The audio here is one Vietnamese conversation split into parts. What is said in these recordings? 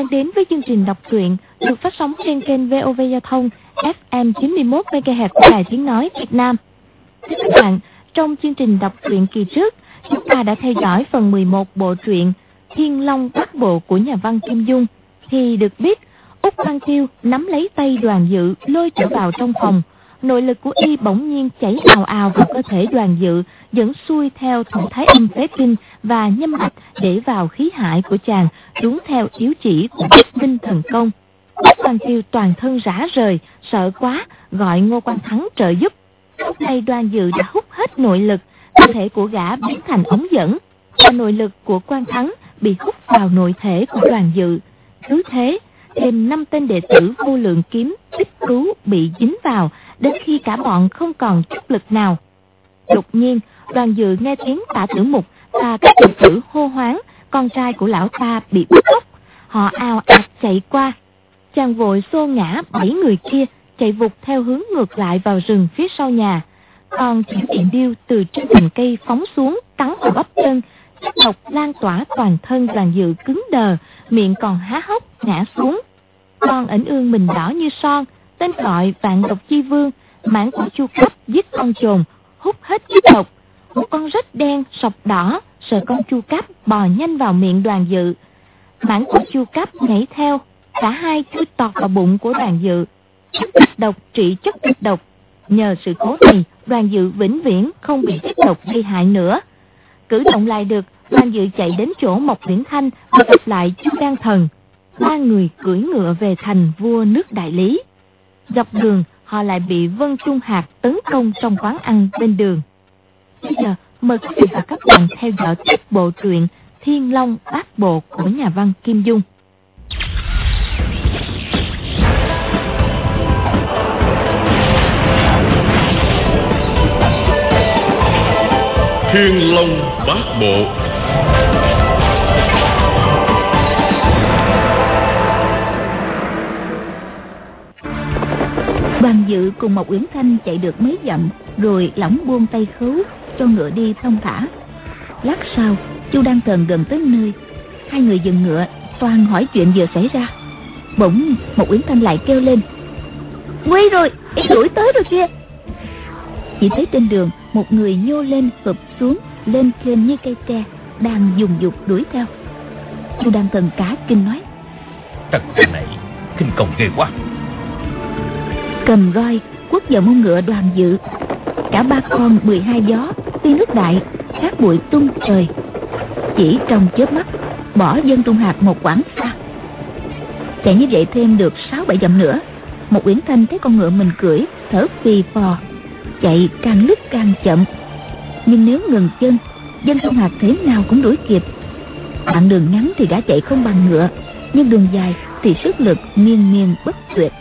đang đến với chương trình đọc truyện được phát sóng trên kênh VOV Giao thông FM 91 MHz của Đài Tiếng nói Việt Nam. Thưa các bạn, trong chương trình đọc truyện kỳ trước, chúng ta đã theo dõi phần 11 bộ truyện Thiên Long Bát Bộ của nhà văn Kim Dung. Thì được biết, Úc Văn Tiêu nắm lấy tay Đoàn Dự lôi trở vào trong phòng. Nội lực của y bỗng nhiên chảy ào ào vào cơ thể Đoàn Dự, dẫn xuôi theo thủ thái âm phế kinh và nhâm mạch để vào khí hải của chàng, đúng theo yếu chỉ của Bách Minh Thần Công. Úc Văn Tiêu toàn thân rã rời, sợ quá, gọi Ngô Quan Thắng trợ giúp. Lúc này Đoàn Dự đã hút hết nội lực, cơ thể của gã biến thành ống dẫn, và nội lực của Quan Thắng bị hút vào nội thể của Đoàn Dự. Cứ thế, thêm 5 tên đệ tử Vô Lượng Kiếm Tích Cứu bị dính vào, đến khi cả bọn không còn chút lực nào. Đột nhiên, Đoàn Dự nghe tiếng Tả Tử Mục và các đệ tử hô hoáng con trai của lão ta bị bắt cóc. Họ ào ạt chạy qua. Chàng vội xô ngã 7 người kia, chạy vụt theo hướng ngược lại vào rừng phía sau nhà. Còn Triển Điện Điêu từ trên cành cây phóng xuống, cắn vào bắp chân. Chất độc lan tỏa toàn thân Đoàn Dự cứng đờ, miệng còn há hốc ngã xuống. Con ẩn ương mình đỏ như son, tên gọi Vạn Độc Chi Vương, mãn của Chu Cấp giết con trồn, hút hết chất độc. Một con rết đen sọc đỏ sợ con Chu Cấp bò nhanh vào miệng Đoàn Dự. Mãn của Chu Cấp nhảy theo, cả hai chui tọt vào bụng của Đoàn Dự. Chất kịch độc trị chất kịch độc. Nhờ sự cố này, Đoàn Dự vĩnh viễn không bị chất độc gây hại nữa. Cử động lại được, Đoàn Dự chạy đến chỗ Mộc Uyển Thanh và gặp lại Chu Đan Thần. 3 người cưỡi ngựa về thành vua nước Đại Lý. Dọc đường, họ lại bị Vân Trung Hạc tấn công trong quán ăn bên đường. Bây giờ, mời quý vị và các bạn theo dõi tiếp bộ truyện Thiên Long Bát Bộ của nhà văn Kim Dung. Thiên Long Bát Bộ. Đoàn Dự cùng Mộc Uyển Thanh chạy được mấy dặm, rồi lỏng buông tay khấu cho ngựa đi thông thả. Lát sau, Chu Đan Thần gần tới nơi, hai người dừng ngựa, toan hỏi chuyện vừa xảy ra. Bỗng Mộc Uyển Thanh lại kêu lên: "Nguy rồi, y đuổi tới rồi kìa!" Chỉ thấy trên đường một người nhô lên phụp xuống, lên trên như cây tre, đang dùng dục đuổi theo. Chu Đan Thần cả kinh nói: "Trần cái này khinh công ghê quá!" Cầm roi quất vào mông ngựa Đoàn Dự. Cả 3 con 12 gió phi nước đại, cát bụi tung trời. Chỉ trong chớp mắt bỏ Vân Trung Hạc một quãng xa. Chạy như vậy thêm được 6-7 dặm nữa, Mộc Uyển Thanh thấy con ngựa mình cưỡi thở phì phò, chạy càng lúc càng chậm. Nhưng nếu ngừng chân, Vân Trung Hạc thế nào cũng đuổi kịp. Đoạn đường ngắn thì đã chạy không bằng ngựa, nhưng đường dài thì sức lực miên miên bất tuyệt.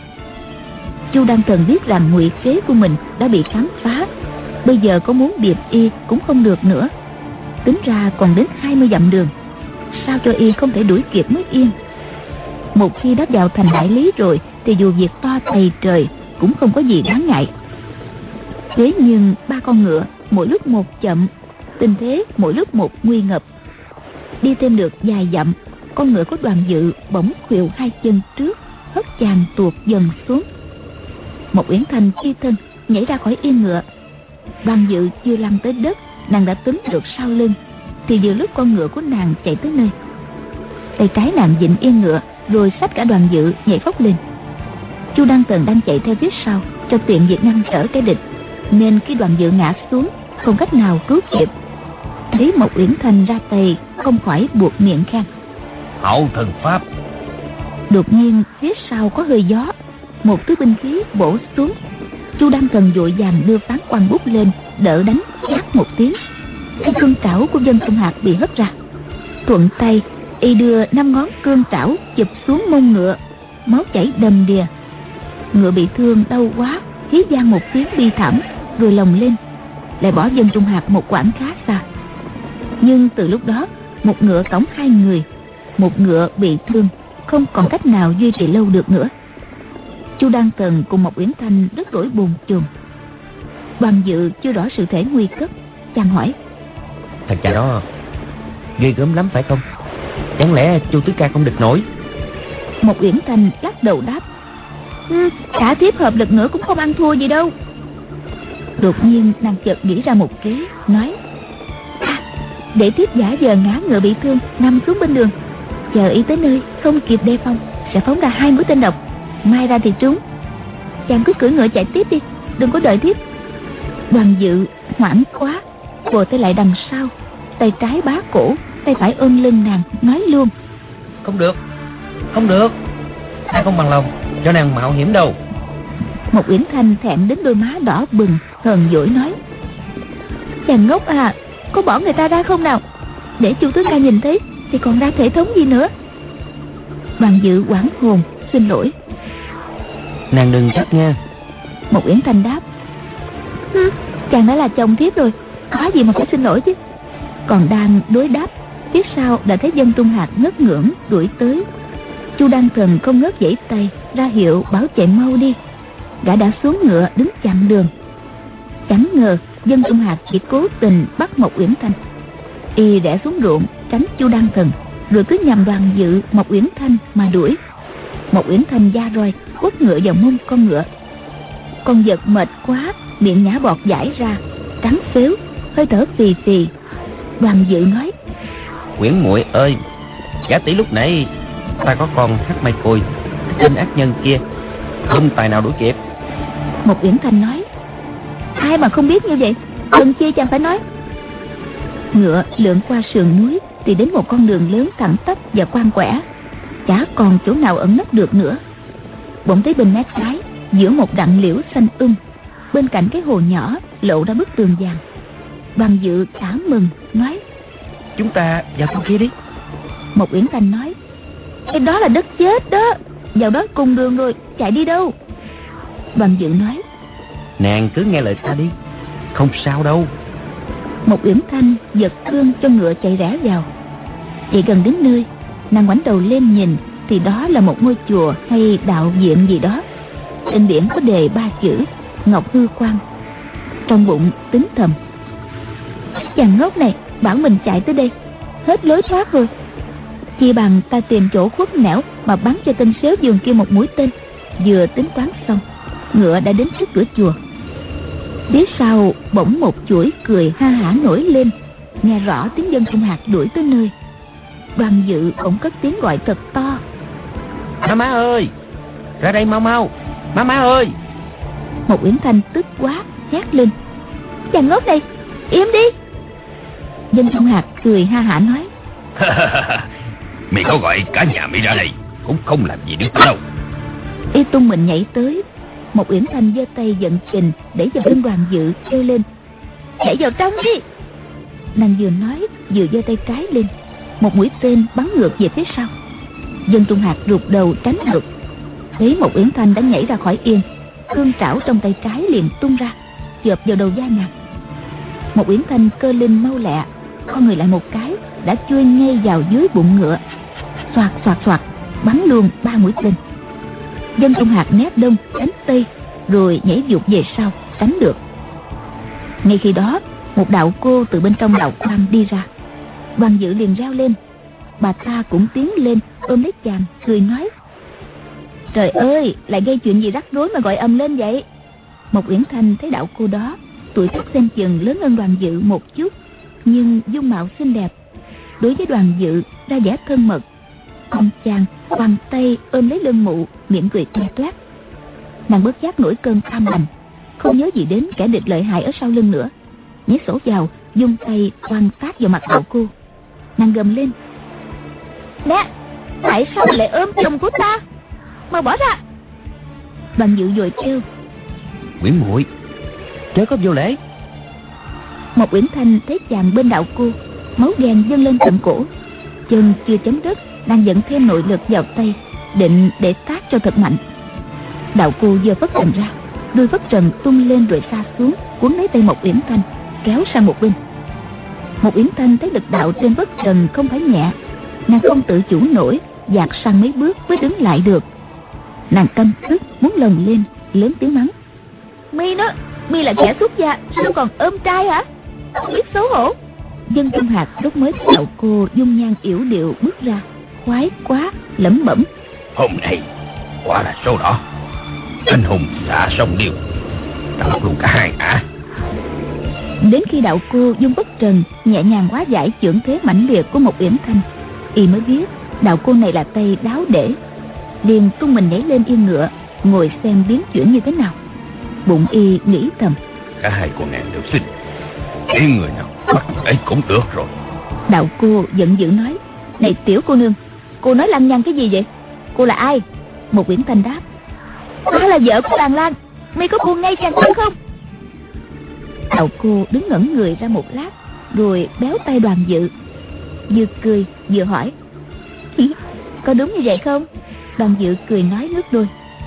Chu Đan Thần biết rằng ngụy kế của mình đã bị khám phá, bây giờ có muốn điệp y cũng không được nữa. Tính ra còn đến 20 dặm đường, sao cho y không thể đuổi kịp mới yên. Một khi đã vào thành Đại Lý rồi thì dù việc to tày trời cũng không có gì đáng ngại. Thế nhưng 3 con ngựa mỗi lúc một chậm, tình thế mỗi lúc một nguy ngập. Đi thêm được vài dặm, con ngựa của Đoàn Dự bỗng khuỵu 2 chân trước, hất chàng tuột dần xuống. Mộc Uyển Thanh phi thân nhảy ra khỏi yên ngựa. Đoàn Dự chưa lăn tới đất, nàng đã túm được sau lưng, thì vừa lúc con ngựa của nàng chạy tới nơi, tay trái nàng vịn yên ngựa, rồi xách cả Đoàn Dự nhảy phóc lên. Chu Đan Thần đang chạy theo phía sau cho tiện việc ngăn trở cái địch, nên khi Đoàn Dự ngã xuống không cách nào cứu kịp. Thấy Mộc Uyển Thanh ra tay, không khỏi buột miệng khen: "Hậu thần pháp." Đột nhiên phía sau có hơi gió, một thứ binh khí bổ xuống. Chu Đan Thần vội vàng đưa phán quan bút lên đỡ đánh, chát một tiếng, cái cương trảo của Vân Trung Hạc bị hất ra. Thuận tay y đưa 5 ngón cương trảo chụp xuống mông ngựa, máu chảy đầm đìa. Ngựa bị thương đau quá, hí vang một tiếng bi thảm, rồi lồng lên, lại bỏ Vân Trung Hạc một quãng khá xa. Nhưng từ lúc đó, một ngựa cõng 2 người, một ngựa bị thương, không còn cách nào duy trì lâu được nữa. Chu Đan Thần cùng Mộc Uyển Thanh rất đổi buồn chồn. Đoàn Dự chưa rõ sự thể nguy cấp, chàng hỏi: "Thằng cha đó ghê gớm lắm phải không? Chẳng lẽ Chu tứ ca không địch nổi?" Một Uyển Thanh lắc đầu đáp: Cả thiếp hợp lực nữa cũng không ăn thua gì đâu. Đột nhiên nàng chợt nghĩ ra một kế, nói: Để thiếp giả vờ ngã ngựa bị thương, nằm xuống bên đường, chờ y tới nơi không kịp đề phòng sẽ phóng ra 2 mũi tên độc, mai ra thì trúng. Chàng cứ cưỡi ngựa chạy tiếp đi, đừng có đợi thiếp. Đoàn Dự hoảng quá, vồ tay lại đằng sau, tay trái bá cổ, tay phải ôm lưng nàng, nói luôn: Không được, không được, ta không bằng lòng cho nàng mạo hiểm đâu. Một Uyển Thanh thẹn đến đôi má đỏ bừng, hờn dỗi nói: Chàng ngốc à, có bỏ người ta ra không nào? Để Chu tướng ca nhìn thấy thì còn ra thể thống gì nữa. Đoàn Dự hoảng hồn, xin lỗi. Nàng đừng trách nha. Một Uyển Thanh đáp: Chàng đã là chồng thiếp rồi, có gì mà phải xin lỗi chứ. Còn đang đối đáp, phía sau đã thấy Dân Trung Hạc ngất ngưỡng đuổi tới. Chu Đăng Thần không ngớt giãy tay ra hiệu bảo chạy mau đi. Gã đã xuống ngựa đứng chặn đường. Chẳng ngờ Dân Trung Hạc chỉ cố tình bắt Một Uyển Thanh. Y rẽ xuống ruộng tránh Chu Đăng Thần, rồi cứ nhằm Đoàn Dự, Một Uyển Thanh mà đuổi. Một Uyển Thanh da roi quất ngựa vào mông con ngựa. Con vật mệt quá, miệng nhả bọt dãi ra, trắng phếu, hơi thở phì phì. Đoàn Dự nói: Uyển muội ơi, giả tỷ lúc nãy ta có con Hắc Mai Khôi, tên ác nhân kia không tài nào đuổi kịp. Một Uyển Thanh nói: Ai mà không biết như vậy, cần chi chàng phải nói. Ngựa lượn qua sườn núi thì đến một con đường lớn thẳng tắp và quang quẻ, chả còn chỗ nào ẩn nấp được nữa. Bỗng thấy bên mé trái, giữa một đặng liễu xanh bên cạnh cái hồ nhỏ lộ ra bức tường vàng. Đoàn Dự cả mừng nói: Chúng ta vào trong kia đi. Một Uyển Thanh nói: Cái đó là đất chết đó, vào đó cùng đường rồi, chạy đi đâu. Đoàn Dự nói: Nàng cứ nghe lời ta đi, không sao đâu. Một Uyển Thanh giật cương cho ngựa chạy rẽ vào. Chạy gần đến nơi, nàng ngoảnh đầu lên nhìn thì đó là một ngôi chùa hay đạo viện gì đó. Trên biển có đề 3 chữ Ngọc Hư Quan. Trong bụng tính thầm: Chàng ngốc này bảo mình chạy tới đây, hết lối thoát rồi. Chi bằng ta tìm chỗ khuất nẻo mà bắn cho tên xéo giường kia một mũi tên. Vừa tính toán xong, ngựa đã đến trước cửa chùa. Phía sau bỗng một chuỗi cười ha hả nổi lên, nghe rõ tiếng Dân Trung Hạc đuổi tới nơi. Đoàn Dự cũng cất tiếng gọi thật to: Má ơi, ra đây mau mau, má ơi. Một Uyển Thanh tức quá hét lên: Chàng ngốc này, im đi. Dân Trung Hạc cười ha hả nói: Mày có gọi cả nhà mày ra đây cũng không làm gì được đâu. Y tung mình nhảy tới. Một Uyển Thanh giơ tay giận kình để vào lưng Đoàn Dự, kêu lên: Chạy vào trong đi. Nàng vừa nói vừa giơ tay trái lên, một mũi tên bắn ngược về phía sau. Dân Trung Hạc rụt đầu tránh được. Thấy một Uyển Thanh đã nhảy ra khỏi yên, cương trảo trong tay trái liền tung ra, chộp vào đầu vai nàng. Một Uyển Thanh cơ linh mau lẹ, con người lại một cái đã chui ngay vào dưới bụng ngựa. Xoạt xoạt xoạt, bắn luôn 3 mũi tên. Dân Trung Hạc né đông tránh tây, rồi nhảy vụt về sau tránh được. Ngay khi đó, một đạo cô từ bên trong đạo quan đi ra. Đoàn Dự liền reo lên. Bà ta cũng tiến lên ôm lấy chàng, cười nói: Trời ơi, lại gây chuyện gì rắc rối mà gọi ầm lên vậy? Một Uyển Thanh thấy đạo cô đó, tuổi tác xem chừng lớn hơn Đoàn Dự một chút, nhưng dung mạo xinh đẹp. Đối với Đoàn Dự ra vẻ thân mật. Ông chàng bằng tay ôm lấy lưng mụ, miệng cười toe toét. Nàng bất giác nổi cơn căm lành, không nhớ gì đến kẻ địch lợi hại ở sau lưng nữa, nhảy sổ vào, dung tay quăng tát vào mặt đạo cô. Nàng gầm lên: Nè, tại sao lại ôm chồng của ta? Mau bỏ ra. Đoàn Dự vội kêu: Uyển muội, chớ có vô lễ. Một Uyển Thanh thấy chàng bên đạo cô, máu ghen dâng lên tận cổ. Chân chưa chấm đất, đang dẫn thêm nội lực vào tay, định để tát cho thật mạnh. Đạo cô giơ phất trần ra, đuôi phất trần tung lên rồi xa xuống, cuốn lấy tay một Uyển Thanh, kéo sang một bên. Một Uyển Thanh thấy lực đạo trên phất trần không phải nhẹ, nàng không tự chủ nổi, dạt sang mấy bước mới đứng lại được. Nàng căm tức muốn lồng lên, lớn tiếng mắng: Mi là kẻ xuất gia, sao còn ôm trai hả? Không biết xấu hổ. Dân Trung Hạc lúc mới thấy đạo cô dung nhan yểu điệu bước ra, khoái quá, lẩm bẩm: Hôm nay quả là số đỏ. Anh hùng xạ sông điêu, ta bắt luôn cả hai ả. Đến khi đạo cô dung bất trần nhẹ nhàng hóa giải chưởng thế mãnh liệt của một Uyển Thanh, y mới biết đạo cô này là tay đáo để, liền tung mình nhảy lên yên ngựa, ngồi xem biến chuyển như thế nào. Bụng y nghĩ thầm: Cả hai con nàng đều xinh, ý người nào bắt người ấy cũng được rồi. Đạo cô giận dữ nói: Này tiểu cô nương, cô nói lăng nhăng cái gì vậy? Cô là ai? Một Uyển Thanh đáp: Ta là vợ của Tàn Lan, mi có buông ngay chàng ta không? Đạo cô đứng ngẩn người ra một lát, rồi béo tay Đoàn Dự, vừa cười vừa hỏi: Có đúng như vậy không? Đoàn Dự cười nói nước đôi: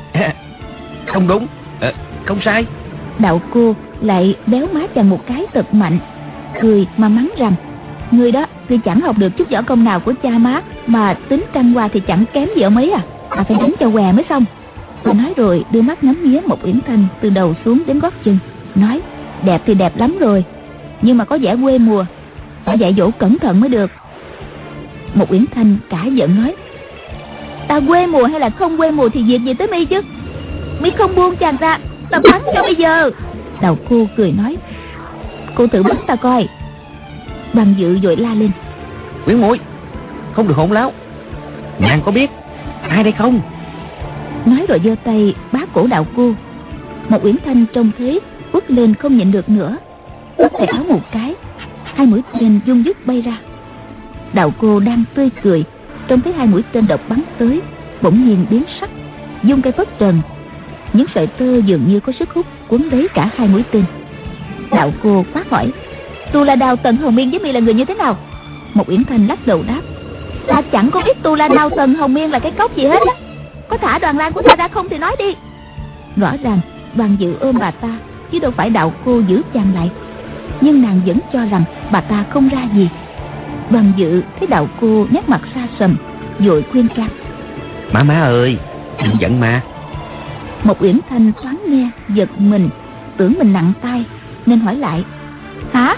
Không đúng, không sai. Đạo cô lại béo má chàng một cái thật mạnh, cười mà mắng rằng: Người đó tuy chẳng học được chút võ công nào của cha má, mà tính trăng hoa thì chẳng kém gì ông ấy à. Ta phải đánh cho què mới xong. Và nói rồi đưa mắt ngắm nghía một Uyển Thanh từ đầu xuống đến gót chân, nói: Đẹp thì đẹp lắm rồi, nhưng mà có vẻ quê mùa, phải dạy dỗ cẩn thận mới được. Một Uyển Thanh cả giận nói: Ta quê mùa hay là không quê mùa thì việc gì tới mi chứ? Mi không buông chàng ra, ta bắn cho bây giờ. Đạo cô cười nói: Cô tự bắn ta coi. Đoàn Dự vội la lên: Uyển muội, không được hỗn láo. Nàng có biết ai đây không? Nói rồi giơ tay bá cổ đạo cô. Một Uyển Thanh trông thế quất lên không nhịn được nữa, bắt tay áo một cái, hai mũi tên dung dứt bay ra. Đạo cô đang tươi cười, trông thấy hai mũi tên độc bắn tới, bỗng nhiên biến sắc, dung cây phất trần. Những sợi tơ dường như có sức hút cuốn lấy cả hai mũi tên. Đạo cô quát hỏi: Tu La Đao Tần Hồng Miên với mi là người như thế nào? Một Uyển Thanh lắc đầu đáp: Ta chẳng có biết Tu La Đao Tần Hồng Miên là cái cốc gì hết á. Có thả Đoàn Lan của ta ra không thì nói đi. Rõ ràng Đoàn Dự ôm bà ta, chứ đâu phải đạo cô giữ chàng lại. Nhưng nàng vẫn cho rằng bà ta không ra gì. Đoàn Dự thấy đạo cô nét mặt xa sầm, vội khuyên can: Má ơi, đừng giận mà. Một Uyển Thanh thoáng nghe giật mình, tưởng mình nặng tay nên hỏi lại: Hả?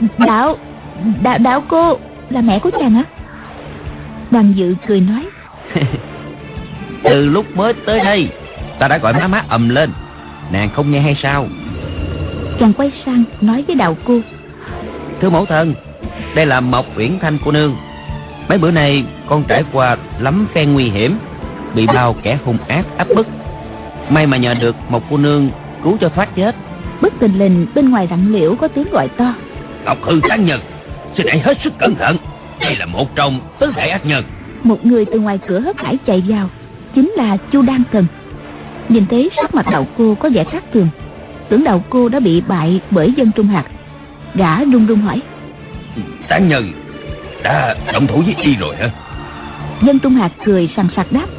Đạo cô là mẹ của chàng á? Đoàn Dự cười nói: Từ lúc mới tới đây, ta đã gọi má ầm lên, nàng không nghe hay sao? Chàng quay sang nói với đạo cô: Thưa mẫu thân, đây là Mộc Uyển Thanh cô nương. Mấy bữa nay con trải qua lắm phen nguy hiểm, bị bao kẻ hung ác áp bức. May mà nhờ được một cô nương cứu cho thoát chết. Bất thình lình bên ngoài rặng liễu có tiếng gọi to: Ngọc Hư Tán Nhân, xin hãy hết sức cẩn thận, đây là một trong tứ đại ác nhân. Một người từ ngoài cửa hớt hải chạy vào, chính là Chu Đan Thần. Nhìn thấy sắc mặt đạo cô có vẻ khác thường, tưởng đạo cô đã bị bại bởi Dân Trung Hạc. Gã run run hỏi: Tán Nhân đã động thủ với y rồi hả? Dân Trung Hạc cười sằng sặc đáp: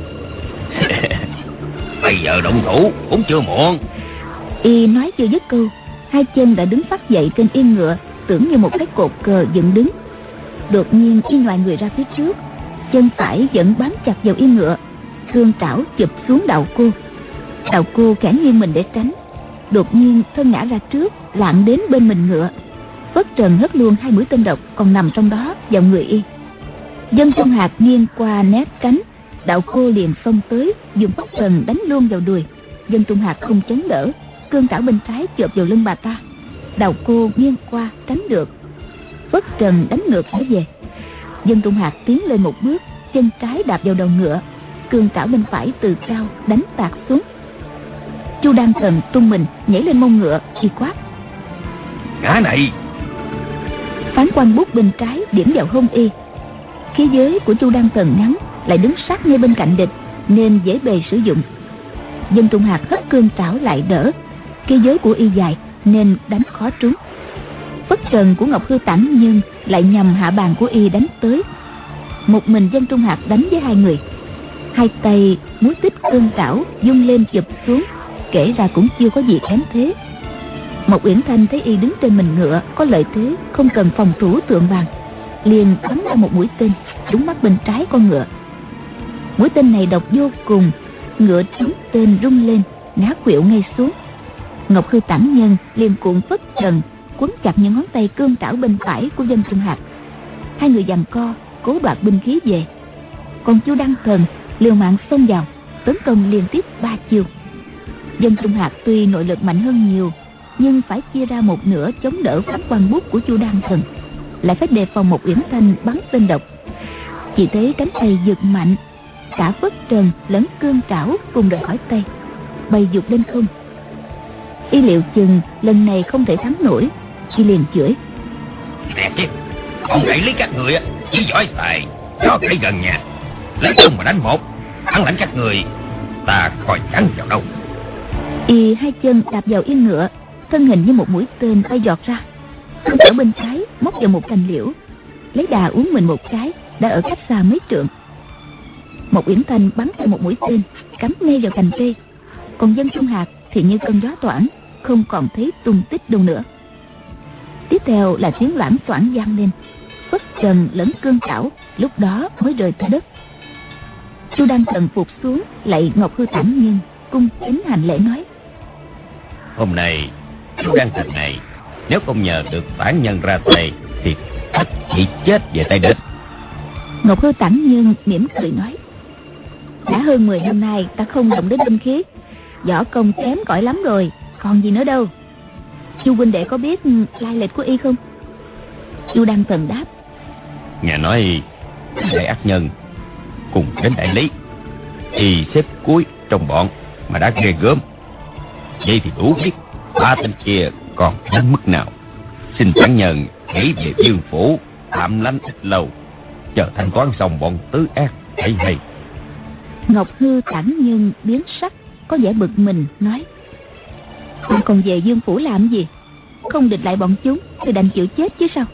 Bây giờ động thủ cũng chưa muộn. Y nói chưa dứt câu, hai chân đã đứng phát dậy trên yên ngựa, tưởng như một cái cột cờ dựng đứng. Đột nhiên y nhoài người ra phía trước, chân phải vẫn bám chặt vào yên ngựa, cương trảo chụp xuống đạo cô. Đạo cô khẽ nghiêng mình để tránh, đột nhiên thân ngã ra trước, lạng đến bên mình ngựa. Phất trần hất luôn hai mũi tên độc còn nằm trong đó vào người y. Dân Trung Hạc nghiêng qua né tránh, đạo cô liền xông tới, dùng phất trần đánh luôn vào đùi. Dân Trung Hạc không chống đỡ, cương trảo bên trái chộp vào lưng bà ta. Đạo cô nghiêng qua tránh được, phất trần đánh ngược trở về. Dân Trung Hạc tiến lên một bước, chân trái đạp vào đầu ngựa, cương trảo bên phải từ cao đánh tạt xuống. Chu Đan Thần tung mình nhảy lên mông ngựa, y quát: Ngã này! Phán quan bút bên trái điểm vào hông y. Khí giới của Chu Đan Thần ngắn, lại đứng sát ngay bên cạnh địch, nên dễ bề sử dụng. Dân Trung Hạc hất cương trảo lại đỡ, khí giới của y dài nên đánh khó trúng. Phất trần của Ngọc Hư Tản Nhân lại nhằm hạ bàn của y đánh tới. Một mình Dân Trung Hạc đánh với hai người, hai tay múa tích cương trảo dung lên chụp xuống, kể ra cũng chưa có gì kém thế. Một Uyển Thanh thấy y đứng trên mình ngựa có lợi thế, không cần phòng thủ tượng vàng, liền bắn ra một mũi tên trúng mắt bên trái con ngựa. Mũi tên này độc vô cùng, ngựa trúng tên rung lên ngã khuỵu ngay xuống. Ngọc Hư Tản Nhân liền cuộn phất trần quấn chặt những ngón tay cương trảo bên phải của Dân Trung Hạc. Hai người giằng co cố đoạt binh khí về. Còn Chu Đăng Thần liều mạng xông vào, tấn công liên tiếp 3 chiêu. Dân Trung Hạc tuy nội lực mạnh hơn nhiều, nhưng phải chia ra một nửa chống đỡ phán quan bút của Chu Đan Thần, lại phải đề phòng một Uyển Thanh bắn tên độc. Chỉ thấy cánh tay giật mạnh, cả Phất Trần lẫn cương trảo cùng rời khỏi tay, bay vụt lên không. Y liệu chừng lần này không thể thắng nổi, y liền chửi: Nè chứ, con gãy lấy các người chỉ giỏi tài cho cái gần nhà, lấy tung mà đánh một, thắng lãnh các người ta coi chẳng vào đâu. Y hai chân đạp vào yên ngựa, thân hình như một mũi tên bay giọt ra. Ở bên trái móc vào một cành liễu, lấy đà uống mình một cái, đã ở cách xa mấy trượng. Một Uyển Thanh bắn ra một mũi tên cắm ngay vào cành cây, còn Dân Trung Hạc thì như cơn gió thoảng, không còn thấy tung tích đâu nữa. Tiếp theo là tiếng loảng xoảng vang lên, Phất Trần lẫn cương trảo lúc đó mới rời tới đất. Chu Đan Thần phục xuống lạy Ngọc Hư Tản Nhân, cung kính hành lễ nói: Hôm nay Chu Đan Thần này nếu không nhờ được Tản Nhân ra tay thì tất chỉ chết về tay địch. Ngọc Hư Tản Nhân mỉm cười nói: đã hơn 10 năm nay ta không động đến binh khí, võ công kém cỏi lắm rồi, còn gì nữa đâu. Chu huynh đệ có biết lai lịch của y không? Chu Đan Thần đáp: Nghe nói đại ác nhân cùng đến đại lý, y xếp cuối trong bọn mà đã ghê gớm. Vậy thì đủ biết ba tên kia còn đến mức nào. Xin Tản Nhân hãy về Dương phủ tạm lánh ít lâu, chờ thanh toán xong bọn tứ ác hãy hay. Ngọc Hư Tản Nhân biến sắc, có vẻ bực mình nói: ta còn về Dương phủ làm gì? Không địch lại bọn chúng thì đành chịu chết chứ sao?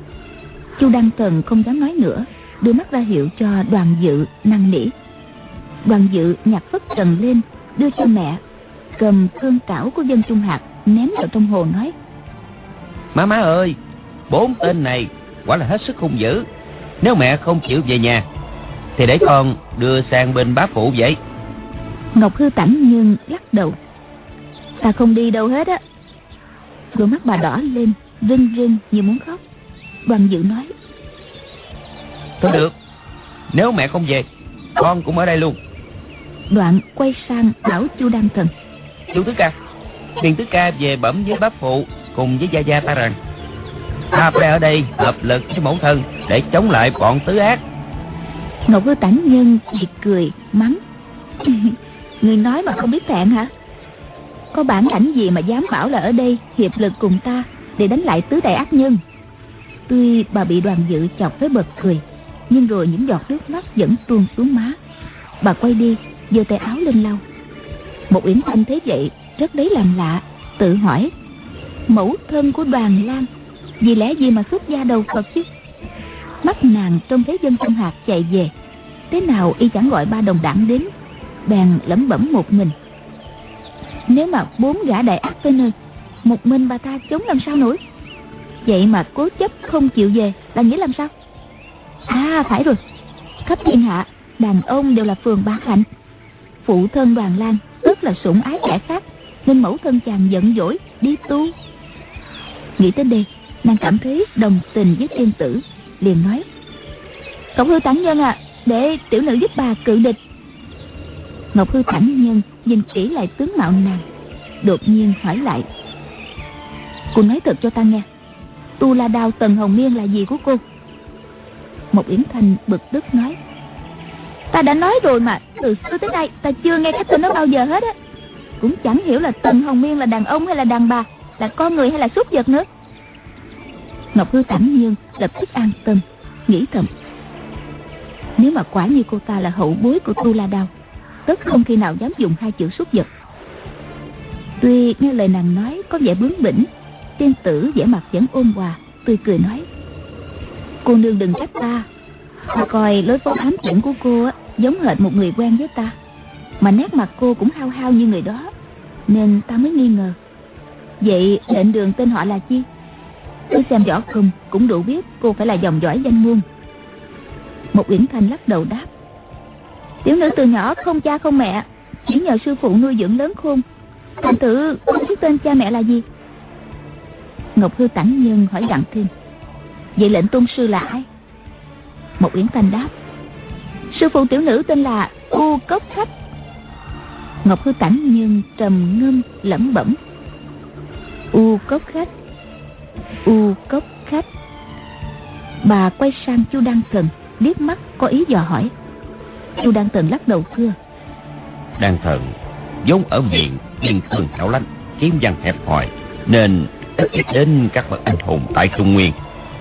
Chu Đan Thần không dám nói nữa, đưa mắt ra hiệu cho Đoàn Dự năn nỉ. Đoàn Dự nhặt Phất Trần lên đưa cho mẹ, cầm cương trảo của Dân Trung Hạc ném vào trong hồ nói: Má ơi, 4 tên này quả là hết sức hung dữ. Nếu mẹ không chịu về nhà thì để con đưa sang bên bá phụ vậy. Ngọc Hư Tản Nhân lắc đầu: ta không đi đâu hết á. Đôi mắt bà đỏ lên, rưng rưng như muốn khóc. Đoàn Dự nói: thôi được, nếu mẹ không về, con cũng ở đây luôn. Đoạn quay sang bảo Chu Đan Thần: Chu tứ ca, Điền tứ ca về bẩm với bá phụ cùng với gia gia ta rằng ta phải ở đây hợp lực với mẫu thân để chống lại bọn tứ ác. Ngọc Hư Tản Nhân chỉ cười mắng: người nói mà không biết thẹn hả? Có bản lãnh gì mà dám bảo là ở đây hiệp lực cùng ta để đánh lại tứ đại ác nhân? Tuy bà bị Đoàn Dự chọc với bật cười, nhưng rồi những giọt nước mắt vẫn tuôn xuống má. Bà quay đi, giơ tay áo lên lau. Một Uyển Thanh thấy vậy rất lấy làm lạ, tự hỏi: mẫu thân của Đoàn Lan vì lẽ gì mà xuất gia đầu Phật chứ? Mắt nàng trông thấy Dân Trung Hạc chạy về, thế nào y chẳng gọi ba đồng đảng đến, bèn lẩm bẩm một mình: nếu mà 4 gã đại ác tới nơi, một mình bà ta chống làm sao nổi? Vậy mà cố chấp không chịu về là nghĩa làm sao? À phải rồi, khắp thiên hạ đàn ông đều là phường bá hạnh. Phụ thân Đoàn Lan rất là sủng ái kẻ khác, nên mẫu thân chàng giận dỗi đi tu. Nghĩ tới đây, nàng cảm thấy đồng tình với tiên tử, liền nói: Ngọc Hư Tản Nhân à, để tiểu nữ giúp bà cự địch. Ngọc Hư Tản Nhân nhìn kỹ lại tướng mạo nàng, đột nhiên hỏi lại: cô nói thật cho ta nghe, Tu La Đao Tần Hồng Miên là gì của cô? Một Uyển Thanh bực tức nói: ta đã nói rồi mà, từ xưa tới nay ta chưa nghe cái tên đó bao giờ hết á. Cũng chẳng hiểu là Tần Hồng Miên là đàn ông hay là đàn bà, là con người hay là súc vật nữa. Ngọc Hư Tản Nhân lập tức an tâm, nghĩ thầm: nếu mà quả như cô ta là hậu bối của Tu La Đao, tất không khi nào dám dùng 2 chữ súc vật. Tuy nghe lời nàng nói có vẻ bướng bỉnh, tiên tử vẻ mặt vẫn ôn hòa, tươi cười nói: cô nương đừng trách ta, ta coi lối phố ám chẩn của cô á, giống hệt một người quen với ta, mà nét mặt cô cũng hao hao như người đó, nên ta mới nghi ngờ. Vậy lệnh đường tên họ là chi? Tôi xem võ công cũng đủ biết cô phải là dòng dõi danh môn. Một Uyển Thanh lắc đầu đáp: tiểu nữ từ nhỏ không cha không mẹ, chỉ nhờ sư phụ nuôi dưỡng lớn khôn, thành thử không biết tên cha mẹ là gì. Ngọc Hư Tản Nhân hỏi gặng thêm: vậy lệnh tôn sư là ai? Một Uyển Thanh đáp: Sư phụ tiểu nữ tên là U Cốc Khách. Ngọc Hư Tản Nhân trầm ngâm lẩm bẩm: U Cốc Khách, U Cốc Khách. Bà quay sang Chu Đan Thần, liếc mắt có ý dò hỏi. Chu Đan Thần lắc đầu thưa: Đan Thần vốn ở miền biên cương hẻo lánh, kiếm văn hẹp hòi, nên ít biết đến các bậc anh hùng tại Trung Nguyên.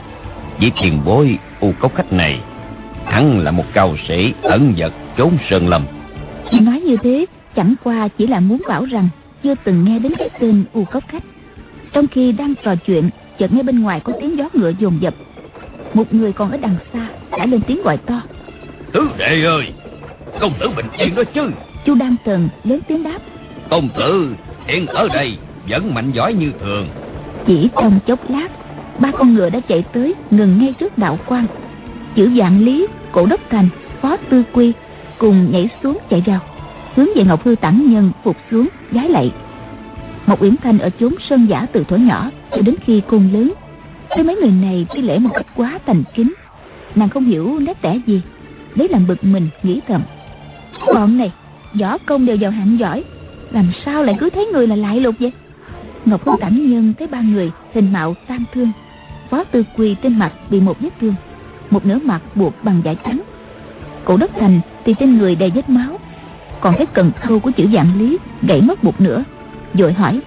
Vị tiền bối U Cốc Khách này hẳn là một cao sĩ ẩn dật trốn sơn lâm. Nói như thế chẳng qua chỉ là muốn bảo rằng chưa từng nghe đến cái tên U Cốc Khách. Trong khi đang trò chuyện, chợt nghe bên ngoài có tiếng gió ngựa dồn dập. Một người còn ở đằng xa đã lên tiếng gọi to: Tứ đệ ơi, công tử bình yên đó chứ? Chu Đan Thần lớn tiếng đáp: Công tử hiện ở đây vẫn mạnh giỏi như thường. Chỉ trong chốc lát, ba con ngựa đã chạy tới, ngừng ngay trước đạo quan. Chữ Vạn Lý, Cổ Đốc Thành, Phó Tư Quy cùng nhảy xuống chạy vào, hướng về Ngọc Hư Tản Nhân phục xuống vái lạy. Ngọc Uyển Thanh ở chốn sơn giả từ thuở nhỏ cho đến khi khôn lớn, thấy mấy người này thi lễ một cách quá thành kính, nàng không hiểu nét tẻ gì, lấy làm bực mình, nghĩ thầm: bọn này võ công đều vào hạng giỏi, làm sao lại cứ thấy người là lại lục vậy? Ngọc Hư Tản Nhân thấy ba người hình mạo tam thương. Phó Tư Quy trên mặt bị một vết thương, một nửa mặt buộc bằng vải trắng. Cổ Đốc Thành thì trên người đầy vết máu, còn cái cần câu của chữ Vạn Lý gãy mất một nửa. Vội hỏi: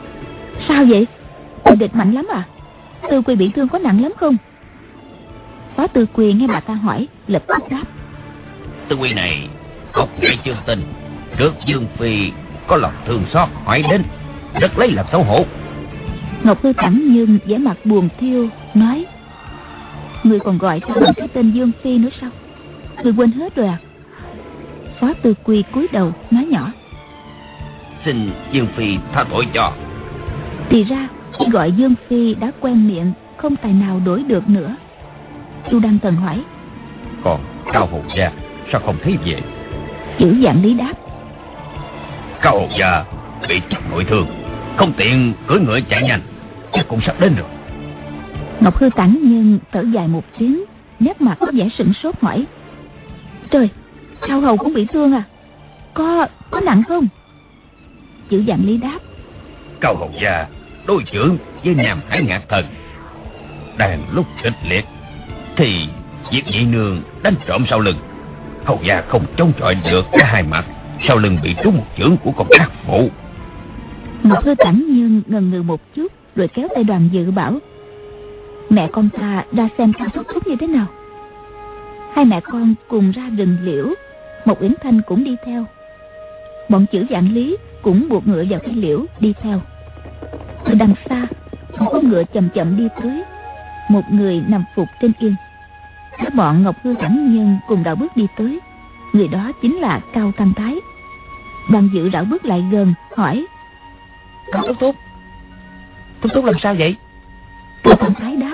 sao vậy? Đội địch mạnh lắm à? Tư Quy bị thương có nặng lắm không? Phó Tư Quy nghe bà ta hỏi, lập tức đáp: Tư Quy này học nghệ chương tình, trước Dương Phi có lòng thương xót hỏi đến, rất lấy làm xấu hổ. Ngọc Hư Tản Nhân vẻ mặt buồn thiêu nói: người còn gọi ta bằng cái tên Dương Phi nữa sao? Người quên hết rồi à? Phó Tư Quy cúi đầu nói nhỏ: Xin Dương Phi tha tội cho. Thì ra khi gọi Dương Phi đã quen miệng, không tài nào đổi được nữa. Chu Đan Thần hỏi: Còn Cao Hầu Gia sao không thấy về? Chữ Vạn Lý đáp: Cao Hầu Gia bị chút nội thương, không tiện cưỡi ngựa chạy nhanh, chắc cũng sắp đến rồi. Ngọc Hư Tản Nhân thở dài một tiếng, nét mặt có vẻ sửng sốt hỏi: trời, Cao Hầu cũng bị thương à? Có nặng không? Chữ Vạn Lý đáp: Cao Hầu Gia đối chưởng với Nam Hải Ngạc Thần, đang lúc kịch liệt thì Diệp Nhị Nương đánh trộm sau lưng. Hầu Gia không chống chọi được cả hai mặt, sau lưng bị trúng một chưởng của con ác phụ. Ngọc Hư Tản Nhân ngần ngừ một chút, rồi kéo tay Đoàn Dự bảo: mẹ con ta ra xem Cao Thúc Thúc như thế nào. Hai mẹ con cùng ra rừng liễu, Mộc Uyển Thanh cũng đi theo. Bọn chữ Vạn Lý cũng buộc ngựa vào cái liễu đi theo. Ở đằng xa, một con ngựa chậm chậm đi tới, một người nằm phục trên yên. Cả bọn Ngọc Hư Tản Nhân cùng đảo bước đi tới. Người đó chính là Cao Thăng Thái. Đoàn Dự đảo bước lại gần hỏi: Cao Thúc Thúc, Thúc Thúc làm sao vậy? Cao Thăng Thái đáp: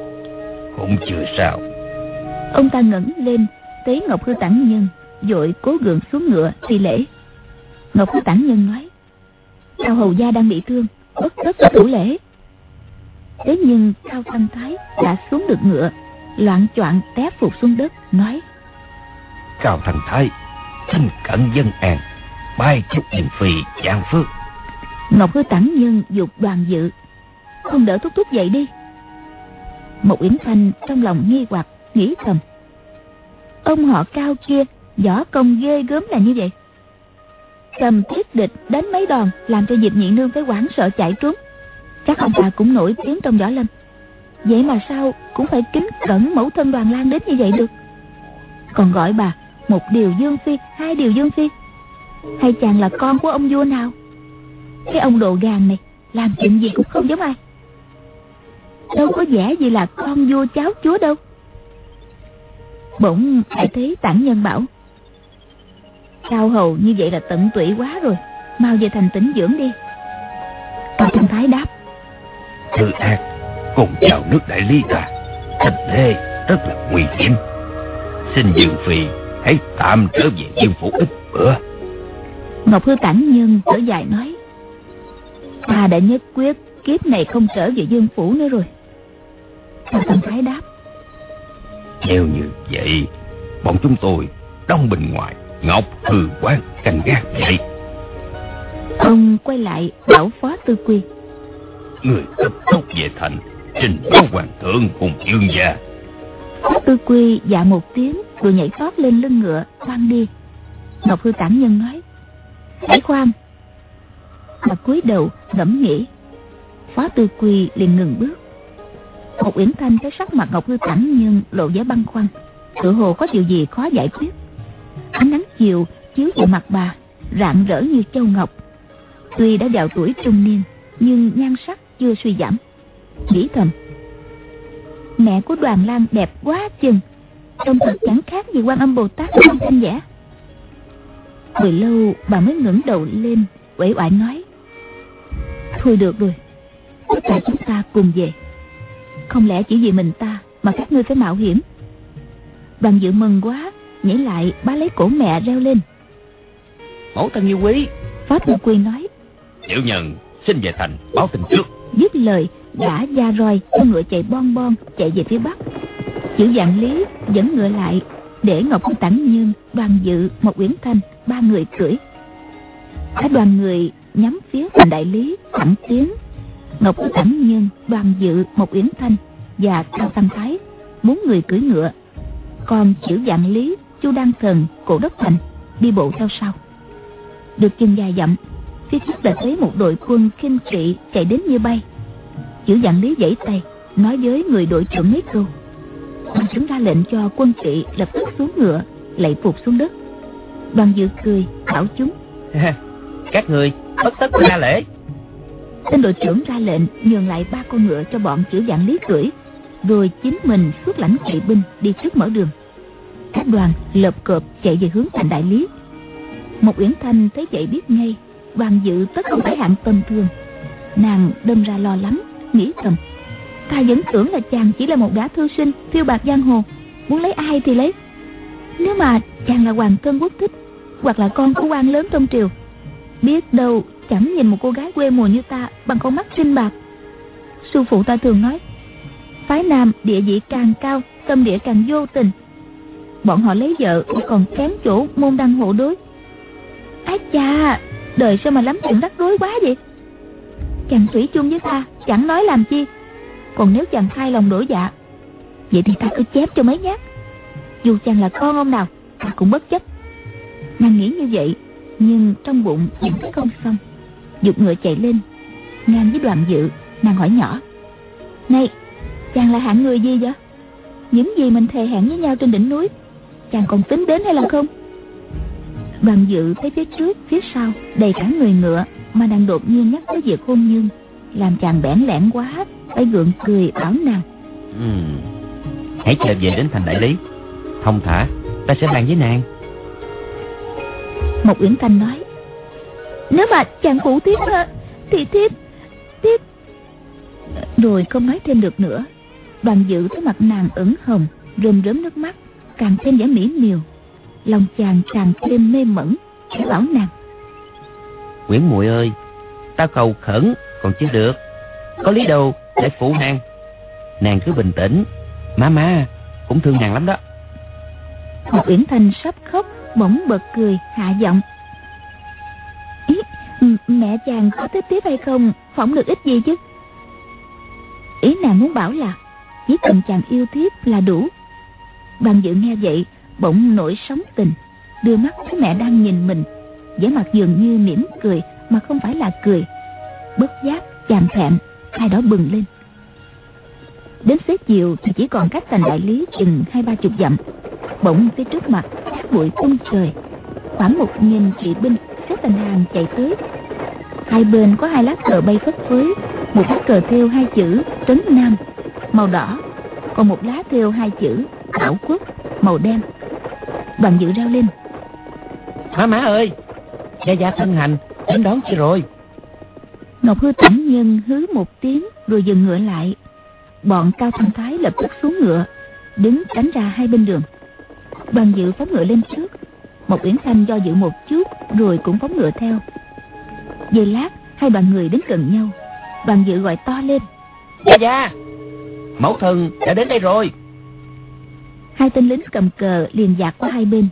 Cũng chưa sao. Ông ta ngẩng lên thấy Ngọc Hư Tản Nhân, vội cố gượng xuống ngựa thi lễ. Ngọc Hư Tản Nhân nói: Cao Hầu Gia đang bị thương, bất tất phải thủ lễ. Thế nhưng Cao Thăng Thái đã xuống được ngựa, loạng choạng té phục xuống đất, nói: Cao Thăng Thái thân cận dân an, bay chúc Dương Phi vạn phước. Ngọc Hư Tản Nhân dục Đoàn Dự: không đỡ Thúc Thúc dậy đi. Một Uyển Thanh trong lòng nghi hoặc, nghĩ thầm: ông họ Cao kia võ công ghê gớm là như vậy, cầm thiết địch đánh mấy đòn làm cho Diệp Nhị Nương phải hoảng sợ chạy trốn. Chắc ông ta cũng nổi tiếng trong võ lâm, vậy mà sao cũng phải kính cẩn mẫu thân Đoàn Lang đến như vậy được. Còn gọi bà một điều Dương Phi, hai điều Dương Phi, hay chàng là con của ông vua nào? Cái ông đồ gàn này làm chuyện gì cũng không giống ai, đâu có vẻ gì là con vua cháu chúa đâu. Bỗng lại thấy Tản Nhân bảo: Cao Hầu như vậy là tận tụy quá rồi, mau về thành tĩnh dưỡng đi. Cao Thăng Thái đáp: Thư ác cùng vào nước Đại Lý ta, tình thế rất là nguy hiểm. Xin Dương Phi hãy tạm trở về Dương phủ ít bữa. Ngọc Hư Tản Nhân thở dài nói: ta đã nhất quyết kiếp này không trở về Dương phủ nữa rồi. Cao Thăng Thái đáp: Nếu như vậy, bọn chúng tôi đông bên ngoài, Ngọc Hư Quan canh gác vậy. Ông quay lại bảo Phó Tư Quy: Người cấp tốc về thành, trình báo hoàng thượng cùng dương gia. Phó Tư Quy dạ một tiếng rồi nhảy tót lên lưng ngựa khoan đi. Ngọc Hư Tản Nhân nói: hãy khoan. Mà cúi đầu ngẫm nghĩ. Phó Tư Quy liền ngừng bước. Một Uyển Thanh thấy sắc mặt Ngọc Hư Tản Nhân lộ vẻ băn khoăn, tựa hồ có điều gì khó giải quyết. Ánh nắng chiều chiếu vào mặt bà rạng rỡ như châu ngọc. Tuy đã vào tuổi trung niên nhưng nhan sắc chưa suy giảm. Nghĩ thầm: mẹ của Đoàn Lang đẹp quá chừng, trông thật chẳng khác gì Quan Âm Bồ Tát trong tranh vẽ. Hồi lâu bà mới ngẩng đầu lên uể oải nói: thôi được rồi, tất cả chúng ta cùng về. Không lẽ chỉ vì mình ta mà các ngươi phải mạo hiểm? Đoàn Dự mừng quá, nhảy lại bá lấy cổ mẹ reo lên: Mẫu thân yêu quý. Phó Tư Quy nói: Tiểu nhân xin về thành báo tin trước. Dứt lời đã ra roi cho ngựa chạy bon bon chạy về phía bắc. Chữ Vạn Lý dẫn ngựa lại để Ngọc Hư Tản Nhân, Đoàn Dự, một Uyển Thanh ba người cưỡi. Cả đoàn người nhắm phía thành Đại Lý thẳng tiến. Ngọc Hư Tản Nhân, Đoàn Dự, một Uyển Thanh và Cao Tăng Thái bốn người cưỡi ngựa, còn Chữ Vạn Lý, Chu Đan Thần, Cổ Đốc Thành đi bộ theo sau. Được chừng vài dặm, phía trước đã thấy một đội quân khinh kỵ chạy đến như bay. Chữ Vạn Lý vẫy tay nói với người đội trưởng mấy câu. Đoàn trưởng ra lệnh cho quân kỵ lập tức xuống ngựa lạy phục xuống đất. Đoàn Dự cười bảo chúng: các người bất tất ra lễ. Tên đội trưởng ra lệnh nhường lại 3 con ngựa cho bọn Chữ Vạn Lý cưỡi, rồi chính mình xuất lãnh kỵ binh đi trước mở đường. Các đoàn lợp cộp chạy về hướng thành Đại Lý. Một Uyển Thanh thấy vậy biết ngay Đoàn Dự tất không phải hạng tầm thường. Nàng đâm ra lo lắng, nghĩ thầm: ta vẫn tưởng là chàng chỉ là một gã thư sinh phiêu bạt giang hồ, muốn lấy ai thì lấy. Nếu mà chàng là hoàng thân quốc thích, hoặc là con của quan lớn trong triều, biết đâu chẳng nhìn một cô gái quê mùa như ta bằng con mắt xinh bạc. Sư phụ ta thường nói, phái nam địa vị càng cao, tâm địa càng vô tình. Bọn họ lấy vợ còn kém chỗ môn đăng hộ đối. Ái cha, đời sao mà lắm chuyện rắc rối quá vậy. Chàng thủy chung với ta chẳng nói làm chi, còn nếu chàng thay lòng đổi dạ, vậy thì ta cứ chép cho mấy nhát. Dù chàng là con ông nào, ta cũng bất chấp. Nàng nghĩ như vậy, nhưng trong bụng vẫn thấy không xong. Giục ngựa chạy lên, ngang với Đoàn Dự. Nàng hỏi nhỏ: này, chàng là hạng người gì vậy? Những gì mình thề hẹn với nhau trên đỉnh núi, chàng còn tính đến hay là không? Đoàn Dự thấy phía trước phía sau đầy cả người ngựa, mà nàng đột nhiên nhắc tới việc hôn nhân, làm chàng bẽn lẽn quá, phải gượng cười bảo nàng: hãy chờ về đến thành Đại Lý, thông thả, ta sẽ bàn với nàng. Một Uyển Thanh nói: nếu mà chàng phụ thiếp thì thiếp. Rồi không nói thêm được nữa. Đoàn Dự thấy mặt nàng ửng hồng, rơm rớm nước mắt, càng thêm vẻ mỹ miều. Lòng chàng càng thêm mê mẩn, khẽ bảo nàng: Uyển muội ơi, ta cầu khẩn còn chưa được, có lý đâu để phụ nàng. Nàng cứ bình tĩnh, má cũng thương nàng lắm đó. Một Uyển Thanh sắp khóc, bỗng bật cười hạ giọng: mẹ chàng có thích tiếp hay không, phỏng được ít gì chứ. Ý nàng muốn bảo là chỉ cần chàng yêu thiếp là đủ. Đoàn Dự nghe vậy bỗng nổi sóng tình, đưa mắt thấy mẹ đang nhìn mình, vẻ mặt dường như mỉm cười mà không phải là cười. Bất giác chàng thẹn, hai đó bừng lên. Đến xế chiều thì chỉ còn cách thành Đại Lý chừng 20-30 dặm. Bỗng phía trước mặt cát bụi tung trời, khoảng 1000 kỵ binh xếp thành hàng chạy tới. Hai bên có 2 lá cờ bay phất phới, một lá cờ thêu 2 chữ Trấn Nam màu đỏ, còn một lá thêu 2 chữ Đảo Quốc màu đen. Đoàn Dự reo lên: Má ơi, gia gia thân hành đến đón chị rồi. Ngọc Hư Tản Nhân hứ một tiếng rồi dừng ngựa lại. Bọn Cao Thanh Thái lập tức xuống ngựa, đứng tránh ra hai bên đường. Đoàn Dự phóng ngựa lên trước. Một Uyển Thanh do dự một chút rồi cũng phóng ngựa theo. Giây lát hai đoàn người đến gần nhau. Đoàn Dự gọi to lên: Gia, mẫu thân đã đến đây rồi. Hai tên lính cầm cờ liền dạt qua hai bên.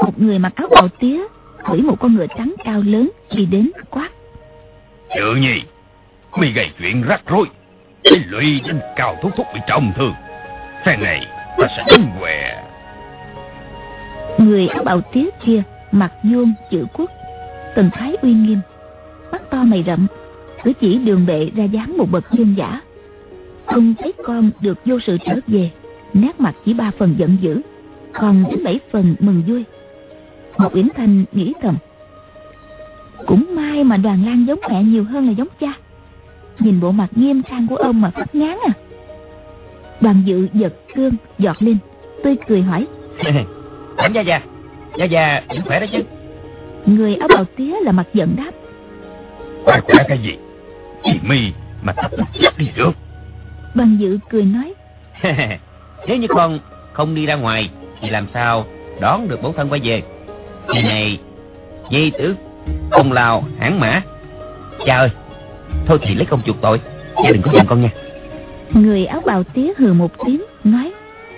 Một người mặc áo bào tía cưỡi một con ngựa trắng cao lớn đi đến quát: Chữ Nhi, mi gây chuyện rắc rối, để lụy đến Cao Thúc Thúc bị trọng thương. Phen này ta sẽ đánh què. Người áo bào tía kia mặt vuông chữ quốc, thần thái uy nghiêm, mắt to mày rậm, cử chỉ đường bệ ra dáng một bậc vương giả. Ông thấy con được vô sự trở về, nét mặt chỉ 3 phần giận dữ, còn đến 7 phần mừng vui. Một Uyển Thanh nghĩ thầm: cũng may mà Đoàn Lang giống mẹ nhiều hơn là giống cha. Nhìn bộ mặt nghiêm trang của ông mà phát ngán à. Đoàn Dự giật cương giọt lên, tươi cười hỏi: Thẩm gia già vẫn khỏe đó chứ? Người áo bào tía là mặt giận đáp: Khỏe cái gì? Chị mi mà tập chắc đi được. Đoàn Dự cười nói: Nếu như con không đi ra ngoài thì làm sao đón được mẫu thân quay về? Khi này nhi tử công lao hãn mã. Cha ơi, thôi thì lấy công chuộc tội, cha đừng có giận con nha. Người áo bào tía hừ một tiếng nói: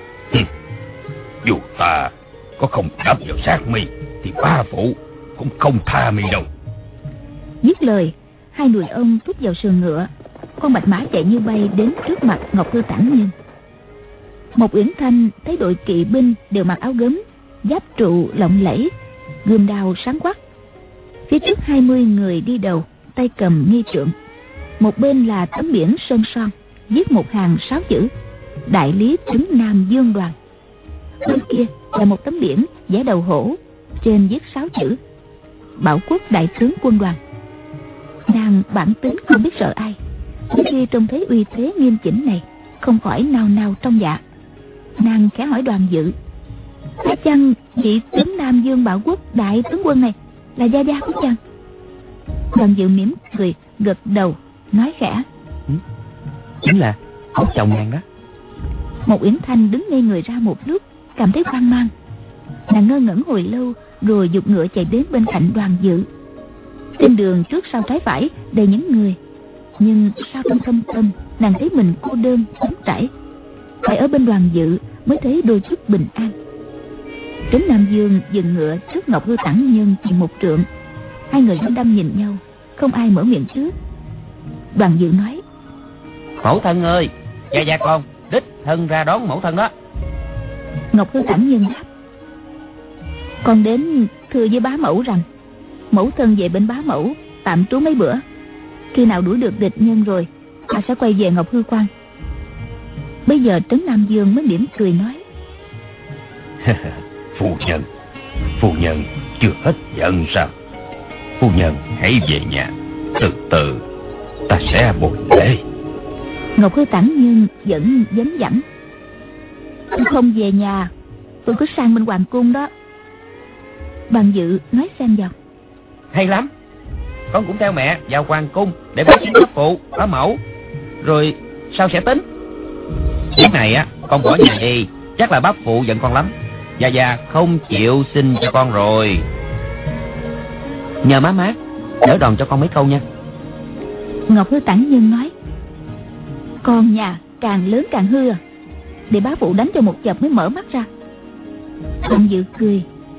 Dù ta có không đập vào xác mi thì ba phụ cũng không tha mi đâu. Dứt lời, hai người ông thúc vào sườn ngựa. Con bạch mã chạy như bay đến trước mặt Ngọc Hư Tản Nhân. Một Uyển Thanh thấy đội kỵ binh đều mặc áo gấm, giáp trụ lộng lẫy, gươm đao sáng quắc. Phía trước 20 người đi đầu, tay cầm nghi trượng. Một bên là tấm biển sơn son, viết một hàng 6 chữ: Đại lý Trấn Nam Dương Đoàn. Bên kia là một tấm biển vẽ đầu hổ, trên viết 6 chữ: Bảo Quốc Đại Tướng Quân Đoàn. Nàng bản tính không biết sợ ai, khi trông thấy uy thế nghiêm chỉnh này, không khỏi nao nao trong dạ. Nàng khẽ hỏi Đoàn Dự: phải chăng vị Trấn Nam Dương Bảo Quốc Đại Tướng Quân này là gia gia của chàng? Đoàn Dự mỉm cười gật đầu nói khẽ: Chính là ông chồng nàng đó. Một Uyển Thanh đứng ngây người ra một lúc, cảm thấy hoang mang. Nàng ngơ ngẩn hồi lâu, rồi giục ngựa chạy đến bên cạnh Đoàn Dự. Trên đường trước sau trái phải đầy những người, nhưng sao trong thâm tâm nàng thấy mình cô đơn trống trải. Phải ở bên Đoàn Dự mới thấy đôi chút bình an. Trấn Nam Dương dừng ngựa trước Ngọc Hư Tản Nhân chừng 1 trượng. Hai người đăm đăm nhìn nhau, không ai mở miệng trước. Đoàn Dự nói: Mẫu thân ơi, gia con đích thân ra đón mẫu thân đó. Ngọc Hư Tản Nhân đáp: con đến thưa với bá mẫu rằng mẫu thân về bên bá mẫu tạm trú mấy bữa. Khi nào đuổi được địch nhân rồi, ta sẽ quay về Ngọc Hư Quan. Bây giờ Trấn Nam Dương mới mỉm cười nói: Phu nhân chưa hết giận sao? Phu nhân hãy về nhà, từ từ ta sẽ bồi lễ. Ngọc Hư Tản Nhân vẫn dấn dẳng: tôi không về nhà, tôi cứ sang bên hoàng cung đó. Đoàn Dự nói xen vào: Hay lắm, con cũng theo mẹ vào hoàng cung để bái kiến bá phụ bá mẫu, rồi sao sẽ tính. Lúc này á, con bỏ nhà đi, chắc là bá phụ giận con lắm. Gia không chịu xin cho con rồi. Nhờ má đỡ đòn cho con mấy câu nha. Ngọc Hư Tản Nhân nói: con nhà càng lớn càng hư à, để bá phụ đánh cho một chập mới mở mắt ra. Đoàn Dự cười: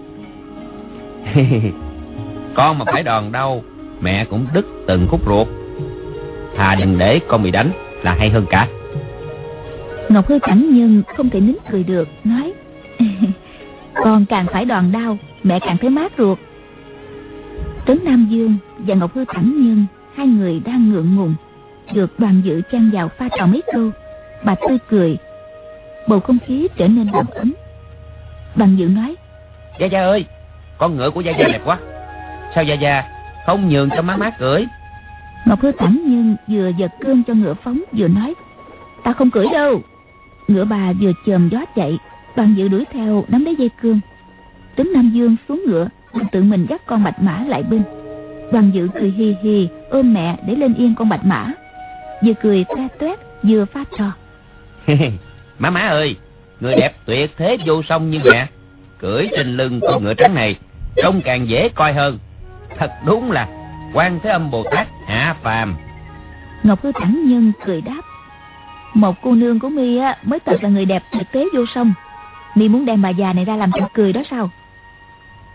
Con mà phải đòn đâu, mẹ cũng đứt từng khúc ruột. Thà đừng để con bị đánh là hay hơn cả. Ngọc Hư Tản Nhân không thể nín cười được, nói: con càng phải đòn đau, mẹ càng thấy mát ruột. Trấn Nam Dương và Ngọc Hư Tản Nhân, hai người đang ngượng ngùng, được Đoàn Dự chen vào pha trò mấy câu. Bà tươi cười, bầu không khí trở nên đầm ấm. Đoàn Dự nói: Gia ơi, con ngựa của Gia đẹp quá, sao Gia không nhường cho má cưỡi? Ngọc Hư Tản Nhân vừa giật cương cho ngựa phóng, vừa nói: ta không cưỡi đâu. Ngựa bà vừa chồm gió chạy, Đoàn Dự đuổi theo nắm lấy dây cương. Trấn Nam Dương xuống ngựa, tự mình dắt con bạch mã lại bên. Đoàn Dự cười hì hì ôm mẹ để lên yên con bạch mã, vừa cười toe toét vừa pha trò: má ơi, người đẹp tuyệt thế vô song như mẹ, cưỡi trên lưng con ngựa trắng này trông càng dễ coi hơn. Thật đúng là Quan Thế Âm Bồ Tát hạ phàm. Ngọc Hư Tản Nhân cười đáp: một cô nương của mi á mới thật là người đẹp tuyệt thế vô song. Mi muốn đem bà già này ra làm trò cười đó sao?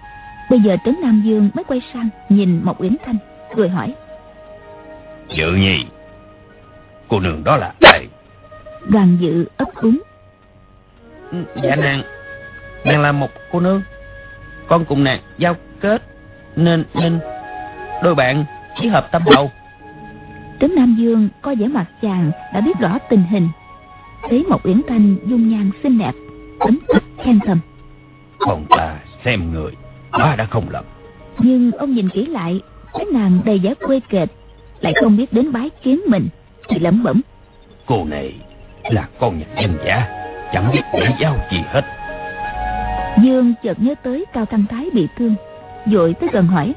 Bây giờ Trấn Nam Dương mới quay sang nhìn Mộc Uyển Thanh, rồi hỏi: Dự nhi, cô nương đó là ai? Đoàn Dự ấp úng: Dạ nàng là một cô nương, con cùng nàng giao kết nên đôi bạn chỉ hợp tâm đầu. Trấn Nam Dương coi vẻ mặt chàng đã biết rõ tình hình, thấy Mộc Uyển Thanh dung nhan xinh đẹp, tấm tắc khen thầm: Còn ta xem người, ta đã không lầm. Nhưng ông nhìn kỹ lại, thấy nàng đầy vẻ quê kệch, lại không biết đến bái kiến mình, thì lẩm bẩm: Cô này là con nhà nhân giả, chẳng biết lễ giáo gì hết. Dương chợt nhớ tới Cao Thăng Thái bị thương, vội tới gần hỏi: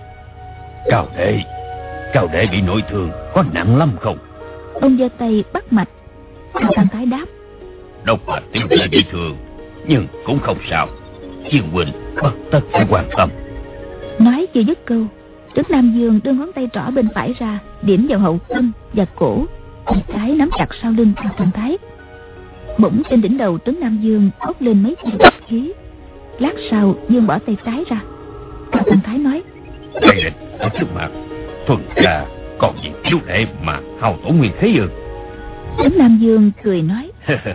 Cao đệ bị nội thương có nặng lắm không? Ông giơ tay bắt mạch. Cao Thăng Thái đáp: Độc mạch tiểu đệ bị thương, nhưng cũng không sao. Chiêu huynh bất tất phải quan tâm. Nói chưa dứt câu, Trấn Nam Dương đưa ngón tay trỏ bên phải ra, điểm vào hậu tâm và cổ, tay trái nắm chặt sau lưng Cao Thăng Thái. Bỗng trên đỉnh đầu Trấn Nam Dương bốc lên mấy tia bạch khí. Lát sau, Dương bỏ tay trái ra. Cao Thăng Thái nói: Đây định ở trước mặt thuần ra còn gì thiếu đệ mà hao tổn nguyên khí ư? Trấn Nam Dương cười nói: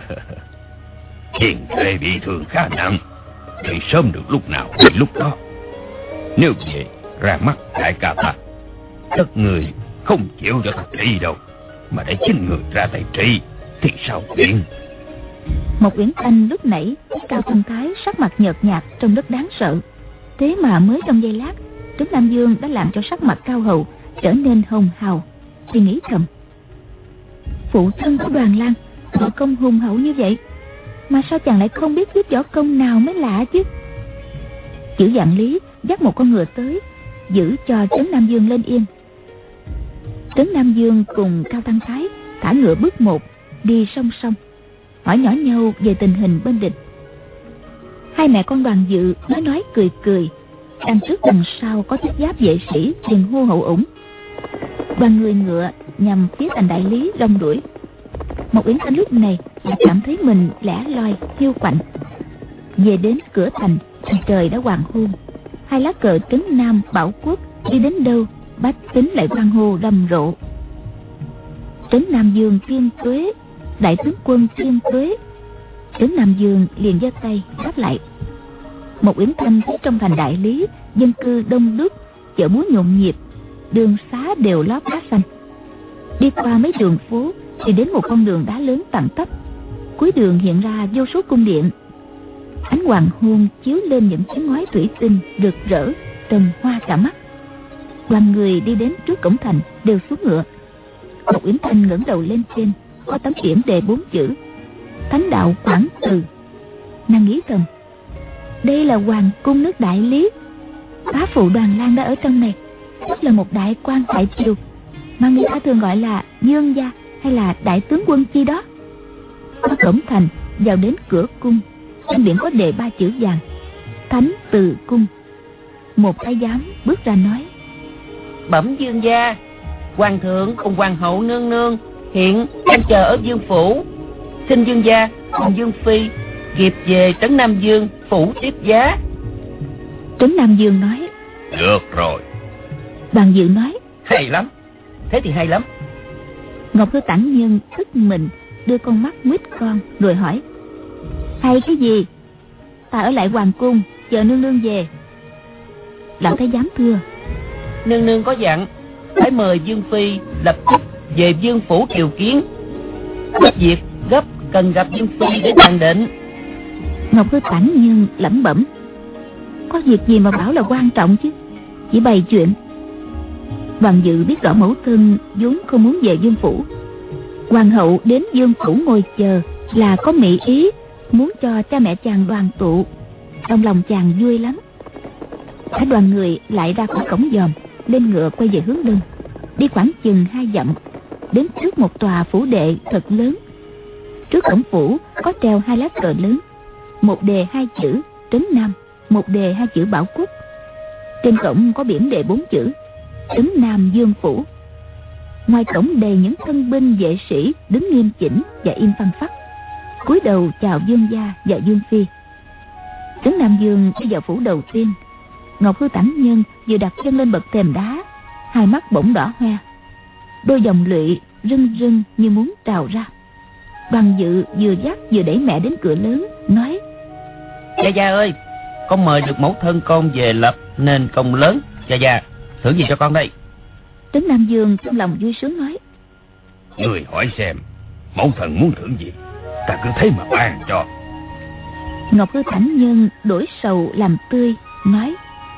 Hiền đệ bị thương khá nặng, thì sớm được lúc nào thì lúc đó. Nếu vậy ra mắt đại ca ta, tất người không chịu cho ta trị đâu, mà để chính người ra tay trị thì sao tiện. Mộc Uyển Thanh lúc nãy Cao Thăng Thái sắc mặt nhợt nhạt trông rất đáng sợ, thế mà mới trong giây lát, Trấn Nam Dương đã làm cho sắc mặt Cao Hầu trở nên hồng hào. Thì nghĩ thầm: phụ thân của Đoàn Lang võ công hùng hậu như vậy, mà sao chàng lại không biết biết võ công nào mới lạ chứ? Chữ Vạn Lý dắt một con ngựa tới, giữ cho Trấn Nam Dương lên yên. Trấn Nam Dương cùng Cao Thăng Thái thả ngựa bước một, đi song song, hỏi nhỏ nhau về tình hình bên địch. Hai mẹ con Đoàn Dự nói cười cười, đằng trước đằng sau có thiết giáp vệ sĩ liền hô hậu ủng. Đoàn người ngựa nhằm phía thành Đại Lý đông đuổi. Mộc Uyển Thanh lúc này lại cảm thấy mình lẻ loi hiu quạnh. Về đến cửa thành thì trời đã hoàng hôn. Hai lá cờ Trấn Nam Bảo Quốc đi đến đâu, bách tính lại hoan hô rầm rộ: Trấn Nam Dương thiên tuế, đại tướng quân thiên tuế. Trấn Nam Dương liền giơ tay đáp lại. Mộc Uyển Thanh thấy trong thành Đại Lý dân cư đông đúc, chợ búa nhộn nhịp, đường xá đều lót đá xanh. Đi qua mấy đường phố thì đến một con đường đá lớn tận tấp, cuối đường hiện ra vô số cung điện. Ánh hoàng hôn chiếu lên những chiếc ngói thủy tinh rực rỡ, trông hoa cả mắt. Đoàn người đi đến trước cổng thành đều xuống ngựa. Mộc Uyển Thanh ngẩng đầu lên trên, có tấm yểm đề 4 chữ: Thánh đạo Quảng Từ. Nàng nghĩ thầm: đây là hoàng cung nước Đại Lý, bá phụ Đoàn Lang đã ở trong này, tức là một đại quan tại triều, mà người ta thường gọi là Dương gia hay là đại tướng quân chi đó. Qua cổng thành vào đến cửa cung, trên biển có đề 3 chữ vàng: Thánh Từ Cung. Một thái giám bước ra nói: Bẩm Dương gia, hoàng thượng cùng hoàng hậu nương nương hiện đang chờ ở Dương phủ, xin Dương gia cùng Dương phi kịp về Trấn Nam Dương phủ tiếp giá. Trấn Nam Dương nói: Được rồi. Đoàn Dự nói: Hay lắm, thế thì hay lắm. Ngọc Hư Tản Nhân tức mình đưa con mắt nguyết con rồi hỏi: hay cái gì? Ta ở lại hoàng cung chờ nương nương về. Lão thái giám thưa: Nương nương có dặn phải mời Dương phi lập tức về Dương phủ triều kiến, có việc gấp cần gặp Dương phi để bàn định. Ngọc Hư Tản Nhân lẩm bẩm: có việc gì mà bảo là quan trọng chứ, chỉ bày chuyện. Đoàn Dự biết rõ mẫu thân vốn không muốn về Dương phủ. Hoàng hậu đến Dương phủ ngồi chờ là có mỹ ý, muốn cho cha mẹ chàng đoàn tụ. Trong lòng chàng vui lắm. Cả đoàn người lại ra khỏi cổng dòm, lên ngựa quay về hướng đông. Đi khoảng chừng 2 dặm, đến trước một tòa phủ đệ thật lớn. Trước cổng phủ có treo 2 lá cờ lớn, một đề 2 chữ Trấn Nam, một đề 2 chữ Bảo Quốc. Trên cổng có biển đề 4 chữ Trấn Nam Dương phủ. Ngoài cổng đầy những thân binh vệ sĩ đứng nghiêm chỉnh và im phăng phắc, cúi đầu chào Dương gia và Dương phi. Trấn Nam Dương đi vào phủ đầu tiên, Ngọc Hư Tản Nhân vừa đặt chân lên bậc thềm đá, hai mắt bỗng đỏ hoe, đôi dòng lụy rưng rưng như muốn trào ra. Đoàn Dự vừa dắt vừa đẩy mẹ đến cửa lớn, nói: Gia Gia ơi, con mời được mẫu thân con về lập nên công lớn. Gia Gia, thưởng gì cho con đây? Trấn Nam Dương trong lòng vui sướng nói: Người hỏi xem mẫu thần muốn thưởng gì, ta cứ thế mà ban cho. Ngọc Hư Tản Nhân đổi sầu làm tươi, nói: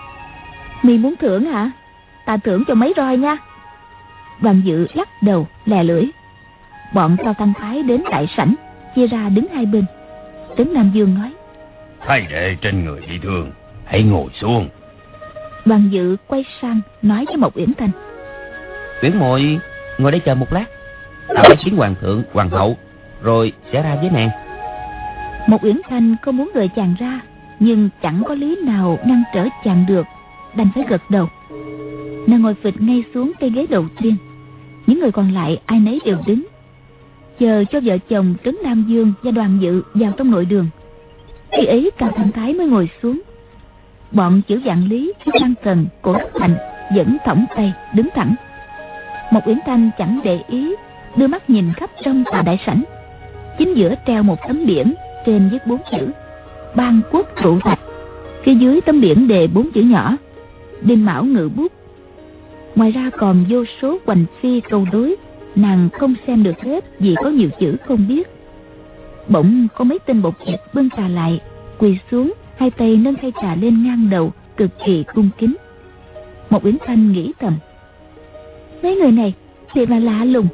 Mi muốn thưởng hả? Ta thưởng cho mấy roi nha. Đoàn Dự lắc đầu lè lưỡi. Bọn Cao Tăng Thái đến đại sảnh, chia ra đứng hai bên. Trấn Nam Dương nói: Thái đệ trên người bị thương, hãy ngồi xuống. Đoàn Dự quay sang nói với Mộc Uyển Thanh: Uyển muội ngồi đây chờ một lát, ta phải kiến hoàng thượng hoàng hậu rồi sẽ ra với nàng. Mộc Uyển Thanh không muốn rời chàng ra, nhưng chẳng có lý nào ngăn trở chàng được, đành phải gật đầu. Nàng ngồi phịch ngay xuống cây ghế đầu tiên. Những người còn lại ai nấy đều đứng, chờ cho vợ chồng Trấn Nam Dương và Đoàn Dự vào trong nội đường. Khi ấy Cao Thanh Thái mới ngồi xuống. Bọn Chữ Vạn Lý, Lăng Cần, Cổ Đắc Thành vẫn thõng tay đứng thẳng. Mộc Uyển Thanh chẳng để ý, đưa mắt nhìn khắp trong tòa đại sảnh. Chính giữa treo một tấm biển, trên viết 4 chữ Ban Quốc Trụ Thạch. Phía dưới tấm biển đề 4 chữ nhỏ Đinh Mão Ngự Bút. Ngoài ra còn vô số hoành phi câu đối, nàng không xem được hết vì có nhiều chữ không biết. Bỗng có mấy tên bột thịt bưng trà lại, quỳ xuống, hai tay nâng khay trà lên ngang đầu, cực kỳ cung kính. Mộc Uyển Thanh nghĩ thầm: mấy người này thiệt là lạ lùng.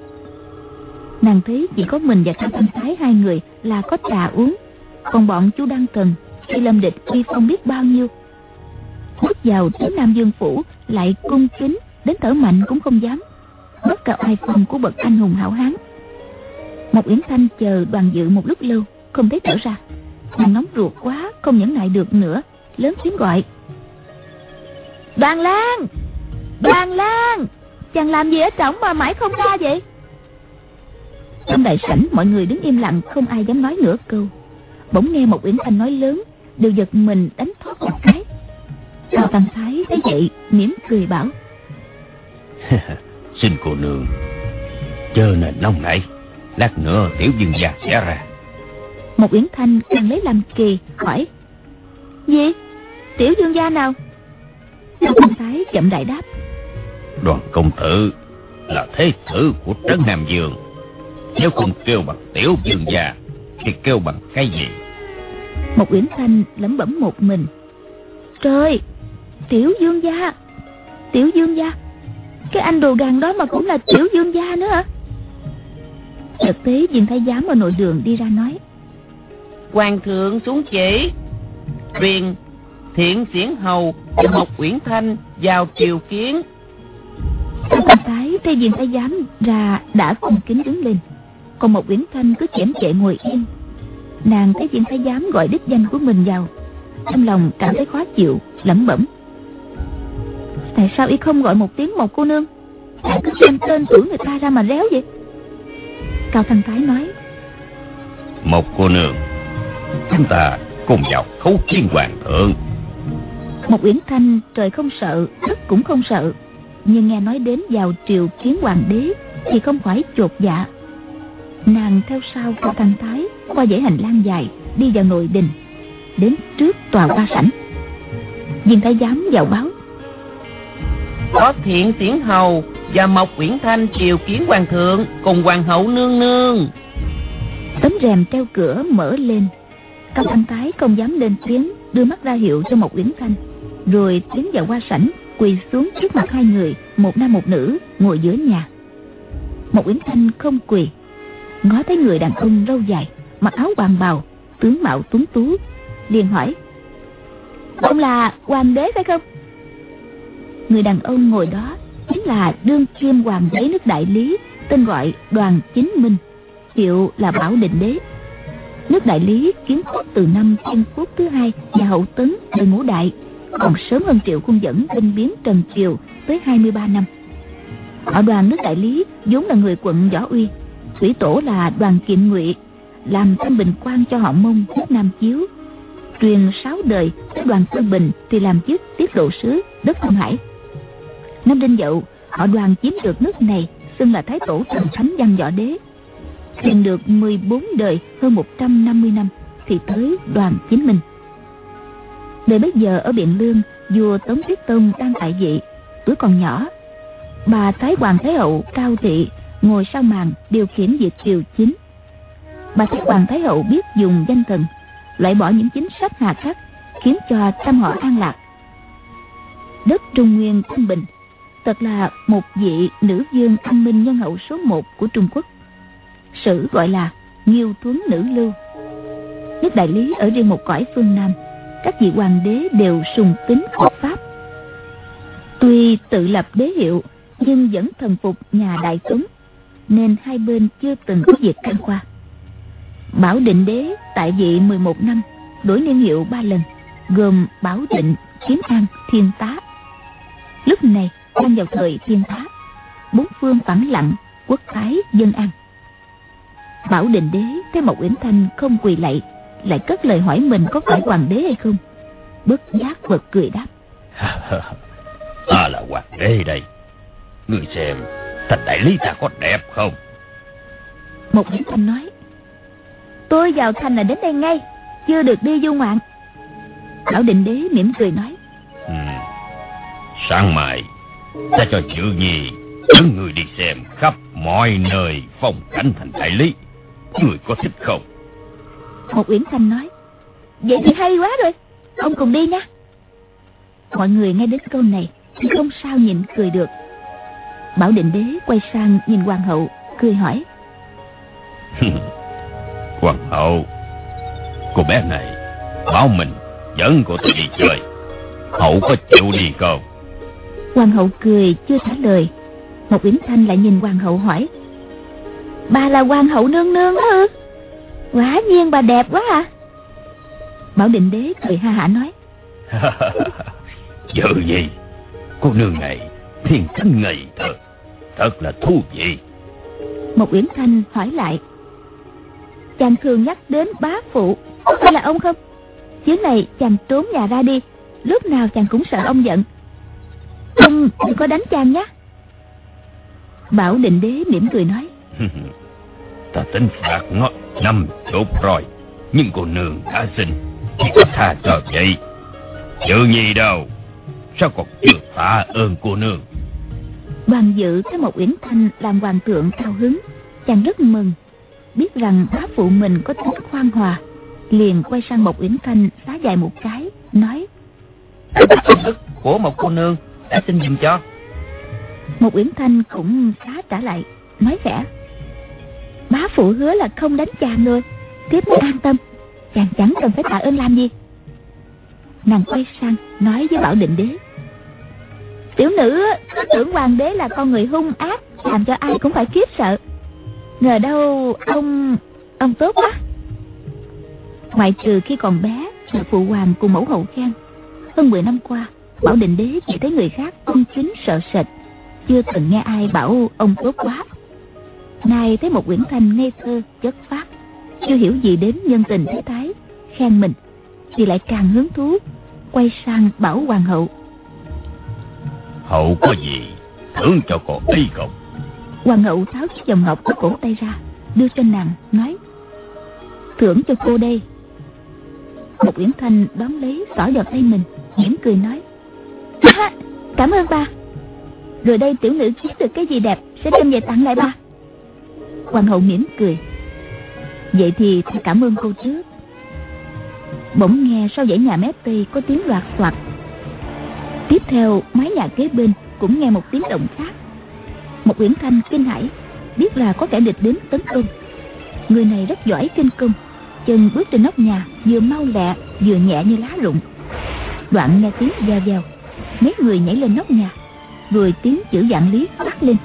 Nàng thấy chỉ có mình và Cao Thanh Thái hai người là có trà uống, còn bọn chú Đăng Thần, khi Lâm Địch uy phong biết bao nhiêu. Bước vào Trấn Nam Dương phủ lại cung kính đến thở mạnh cũng không dám, bất cả oai phong của bậc anh hùng hảo hán. Mộc Uyển Thanh chờ Đoàn Dự một lúc lâu không thấy trở ra, nàng nóng ruột quá không nhẫn nại được nữa, lớn tiếng gọi: Đoàn Lang, Đoàn Lang, chàng làm gì ở trỏng mà mãi không ra vậy? Trong đại sảnh mọi người đứng im lặng, không ai dám nói nửa câu. Bỗng nghe Mộc Uyển Thanh nói lớn, đều giật mình đánh thoát một cái. Cao Tăng Thái thấy vậy mỉm cười bảo: Xin cô nương chớ nên nóng nảy, lát nữa tiểu dương gia sẽ ra. Mộc Uyển Thanh càng lấy làm kỳ, hỏi: Gì? Tiểu dương gia nào? Cao Tăng Thái chậm rãi đáp: Đoàn công tử là thế tử của Trấn Nam Dương, nếu không kêu bằng tiểu dương gia thì kêu bằng cái gì? Mộc Uyển Thanh lẩm bẩm một mình: Trời, tiểu dương gia, tiểu dương gia, cái anh đồ gàn đó mà cũng là tiểu dương gia nữa hả? Chợt thấy viên thái giám ở nội đường đi ra nói: Hoàng thượng xuống chỉ, truyền Thiện Xiển Hầu và Mộc Uyển Thanh vào triều kiến. Cao Thanh Thái thấy viên thái giám ra đã cung kính đứng lên, còn Mộc Uyển Thanh cứ chễm chệ ngồi yên. Nàng thấy viên thái giám gọi đích danh của mình vào, trong lòng cảm thấy khó chịu, lẩm bẩm: Tại sao y không gọi một tiếng Mộc cô nương, lại cứ xem tên tuổi người ta ra mà réo vậy? Cao Thanh Thái nói: Mộc cô nương, chúng ta cùng vào khấu kiến hoàng thượng. Mộc Uyển Thanh trời không sợ, đất cũng không sợ, nhưng nghe nói đến vào triều kiến hoàng đế thì không khỏi chột dạ. Nàng theo sau Cao Thanh Thái qua dãy hành lang dài, đi vào nội đình, đến trước tòa hoa sảnh. Viên thái giám vào báo: Có Thiện Xiển Hầu và Mộc Uyển Thanh triều kiến hoàng thượng cùng hoàng hậu nương nương. Tấm rèm treo cửa mở lên. Cao Thanh Thái không dám lên tiếng, đưa mắt ra hiệu cho Mộc Uyển Thanh, rồi tiến vào hoa sảnh, quỳ xuống trước mặt hai người, một nam một nữ ngồi giữa nhà. Mộc Uyển Thanh không quỳ, ngó thấy người đàn ông râu dài, mặc áo hoàng bào, tướng mạo tuấn tú, liền hỏi: Ông là hoàng đế phải không? Người đàn ông ngồi đó chính là đương kim hoàng đế nước Đại Lý, tên gọi Đoàn Chính Minh, hiệu là Bảo Định Đế. Nước Đại Lý kiến quốc từ năm Thiên Quốc thứ hai nhà Hậu Tấn đời Ngũ Đại, còn sớm hơn Triệu Khuôn Dẫn binh biến Trần Triều tới 23 năm. Họ Đoàn nước Đại Lý vốn là người quận Võ Uy, thủy tổ là Đoàn Kiệm Ngụy, làm thanh bình quan cho họ Mông nước Nam Chiếu. truyền 6 đời tới Đoàn Tư Bình thì làm chức tiết độ sứ đất Thượng Hải. Năm Đinh Dậu, họ Đoàn chiếm được nước này, xưng là Thái Tổ Thần Thánh Văn Võ Đế. Truyền được 14 đời, hơn 150 năm thì tới Đoàn Chính Minh. Đời bấy giờ ở Biện Lương, vua Tống Thiết Tông đang tại vị, tuổi còn nhỏ. Bà Thái Hoàng Thái Hậu Cao Thị ngồi sau màn điều khiển việc triều chính. Bà Thái Hoàng Thái Hậu biết dùng danh thần, loại bỏ những chính sách hà khắc, khiến cho trăm họ an lạc. Đất Trung Nguyên thanh bình, thật là một vị nữ vương anh minh nhân hậu số 1 của Trung Quốc. Sử gọi là Nghiêu Thuấn Nữ Lưu. Nước Đại Lý ở riêng một cõi phương Nam, các vị hoàng đế đều sùng kính Phật pháp. Tuy tự lập đế hiệu nhưng vẫn thần phục nhà Đại Tống, nên hai bên chưa từng có việc can qua. Bảo Định đế tại vị 11 năm, đổi niên hiệu 3 lần, gồm Bảo Định, Kiến An, Thiên Tá. Lúc này đang vào thời Thiên Tá, bốn phương phẳng lặng, quốc thái dân an. Bảo Định đế thấy Mộc Uyển Thanh không quỳ lạy, lại cất lời hỏi mình có phải hoàng đế hay không. Bất giác bật cười đáp: Ta là hoàng đế đây. Ngươi xem thành đại lý ta có đẹp không? Mộc Uyển Thanh nói: Tôi vào thành là đến đây ngay, chưa được đi du ngoạn. Bảo Định đế mỉm cười nói: Sáng mai ta cho Chữ Nhi dẫn người đi xem khắp mọi nơi phong cảnh thành đại lý. Người có thích không? Mộc Uyển Thanh nói: Vậy thì hay quá rồi, ông cùng đi nha. Mọi người nghe đến câu này thì không sao nhịn cười được. Bảo Định đế quay sang nhìn hoàng hậu, cười hỏi: Hoàng hậu, cô bé này bảo mình dẫn cô ta đi chơi, hậu có chịu đi không? Hoàng hậu cười chưa trả lời. Mộc Uyển Thanh lại nhìn hoàng hậu hỏi: Bà là hoàng hậu nương nương đó ư? Quả nhiên bà đẹp quá à. Bảo Định đế cười ha hả nói: Dự gì, cô nương này thiên tính ngây thơ, thật là thú vị. Mộc Uyển Thanh hỏi lại: Chàng thường nhắc đến bá phụ, có phải là ông không? Chuyến này chàng trốn nhà ra đi, lúc nào chàng cũng sợ ông giận. Ông đừng có đánh chàng nhé. Bảo Định đế mỉm cười nói: Ta tính phạt nó 50 rồi, nhưng cô nương đã sinh thì có tha cho vậy. Dự Nhi đâu, sao còn chưa tạ ơn cô nương? Hoàng Dự thấy Mộc Uyển Thanh làm hoàng thượng cao hứng, chàng rất mừng, biết rằng bá phụ mình có tính khoan hòa, liền quay sang Mộc Uyển Thanh xá dài một cái, nói: Ơn đức của một cô nương đã xin giùm cho. Mộc Uyển Thanh cũng xá trả lại, nói khẽ: Bá phụ hứa là không đánh chàng rồi, tiếp mới an tâm, chàng chẳng cần phải tạ ơn làm gì. Nàng quay sang nói với Bảo Định đế: Tiểu nữ cứ tưởng hoàng đế là con người hung ác, làm cho ai cũng phải khiếp sợ, ngờ đâu ông tốt quá. Ngoại trừ khi còn bé được phụ hoàng cùng mẫu hậu khen, hơn 10 năm qua Bảo Định đế chỉ thấy người khác cung kính sợ sệt, chưa từng nghe ai bảo ông tốt quá. Nay thấy một Uyển Thanh ngây thơ chất phác, chưa hiểu gì đến nhân tình thế thái, khen mình thì lại càng hứng thú, quay sang bảo hoàng hậu: Hậu có gì thưởng cho cô ấy không? Hoàng hậu tháo chiếc vòng ngọc ở cổ tay ra, đưa cho nàng, nói: Thưởng cho cô đây. Một Uyển Thanh đón lấy, xỏ vào tay mình, mỉm cười nói: Cảm ơn ba. Rồi đây tiểu nữ kiếm được cái gì đẹp sẽ đem về tặng lại ba. Hoàng hậu mỉm cười: Vậy thì ta cảm ơn cô trước. Bỗng nghe sau dãy nhà mép tây có tiếng loạt soạt. Tiếp theo mái nhà kế bên cũng nghe một tiếng động khác. Một Uyển Thanh kinh hãi, biết là có kẻ địch đến tấn công. Người này rất giỏi kinh công, chân bước trên nóc nhà vừa mau lẹ vừa nhẹ như lá rụng. Đoạn nghe tiếng vèo vèo, mấy người nhảy lên nóc nhà, rồi tiếng chữ Vạn Lý phát lên: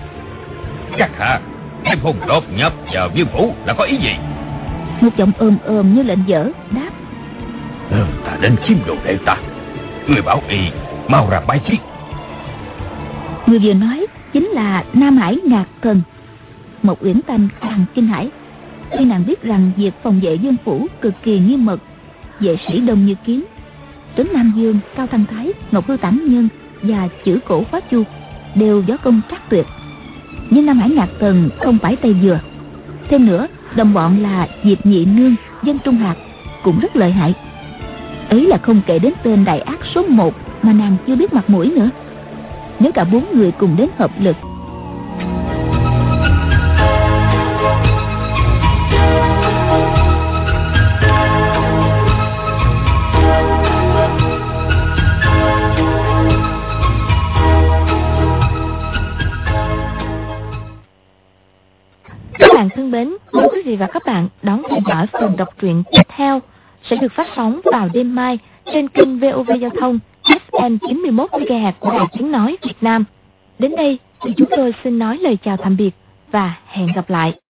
Các hạ, em hùng đột nhập vào Viêm Phủ là có ý gì? Một giọng ồm ồm như lệnh dở đáp: Ta đến chiếm đồ đệ ta, người bảo y mau ra bái chiến. Người vừa nói chính là Nam Hải Ngạc Thần. Một Uyển Thanh càng kinh hãi, khi nàng biết rằng việc phòng vệ Dương Phủ cực kỳ nghiêm mật, vệ sĩ đông như kiến. Trấn Nam Dương, Cao Thăng Thái, Ngọc Hư Tản Nhân và Chữ Cổ Khóa Chu đều võ công trác tuyệt. Nhưng Nam Hải Ngạc Tần không phải tay vừa. Thêm nữa, đồng bọn là Diệp Nhị Nương, Dân Trung Hạc cũng rất lợi hại. Ấy là không kể đến tên đại ác số 1 mà nàng chưa biết mặt mũi nữa. Nếu cả 4 người cùng đến hợp lực, Các bạn thân mến, mời quý vị và các bạn đón theo dõi phần đọc truyện tiếp theo sẽ được phát sóng vào đêm mai trên kênh VOV Giao thông FM 91 MHz của Đài Tiếng nói Việt Nam. Đến đây thì chúng tôi xin nói lời chào tạm biệt và hẹn gặp lại.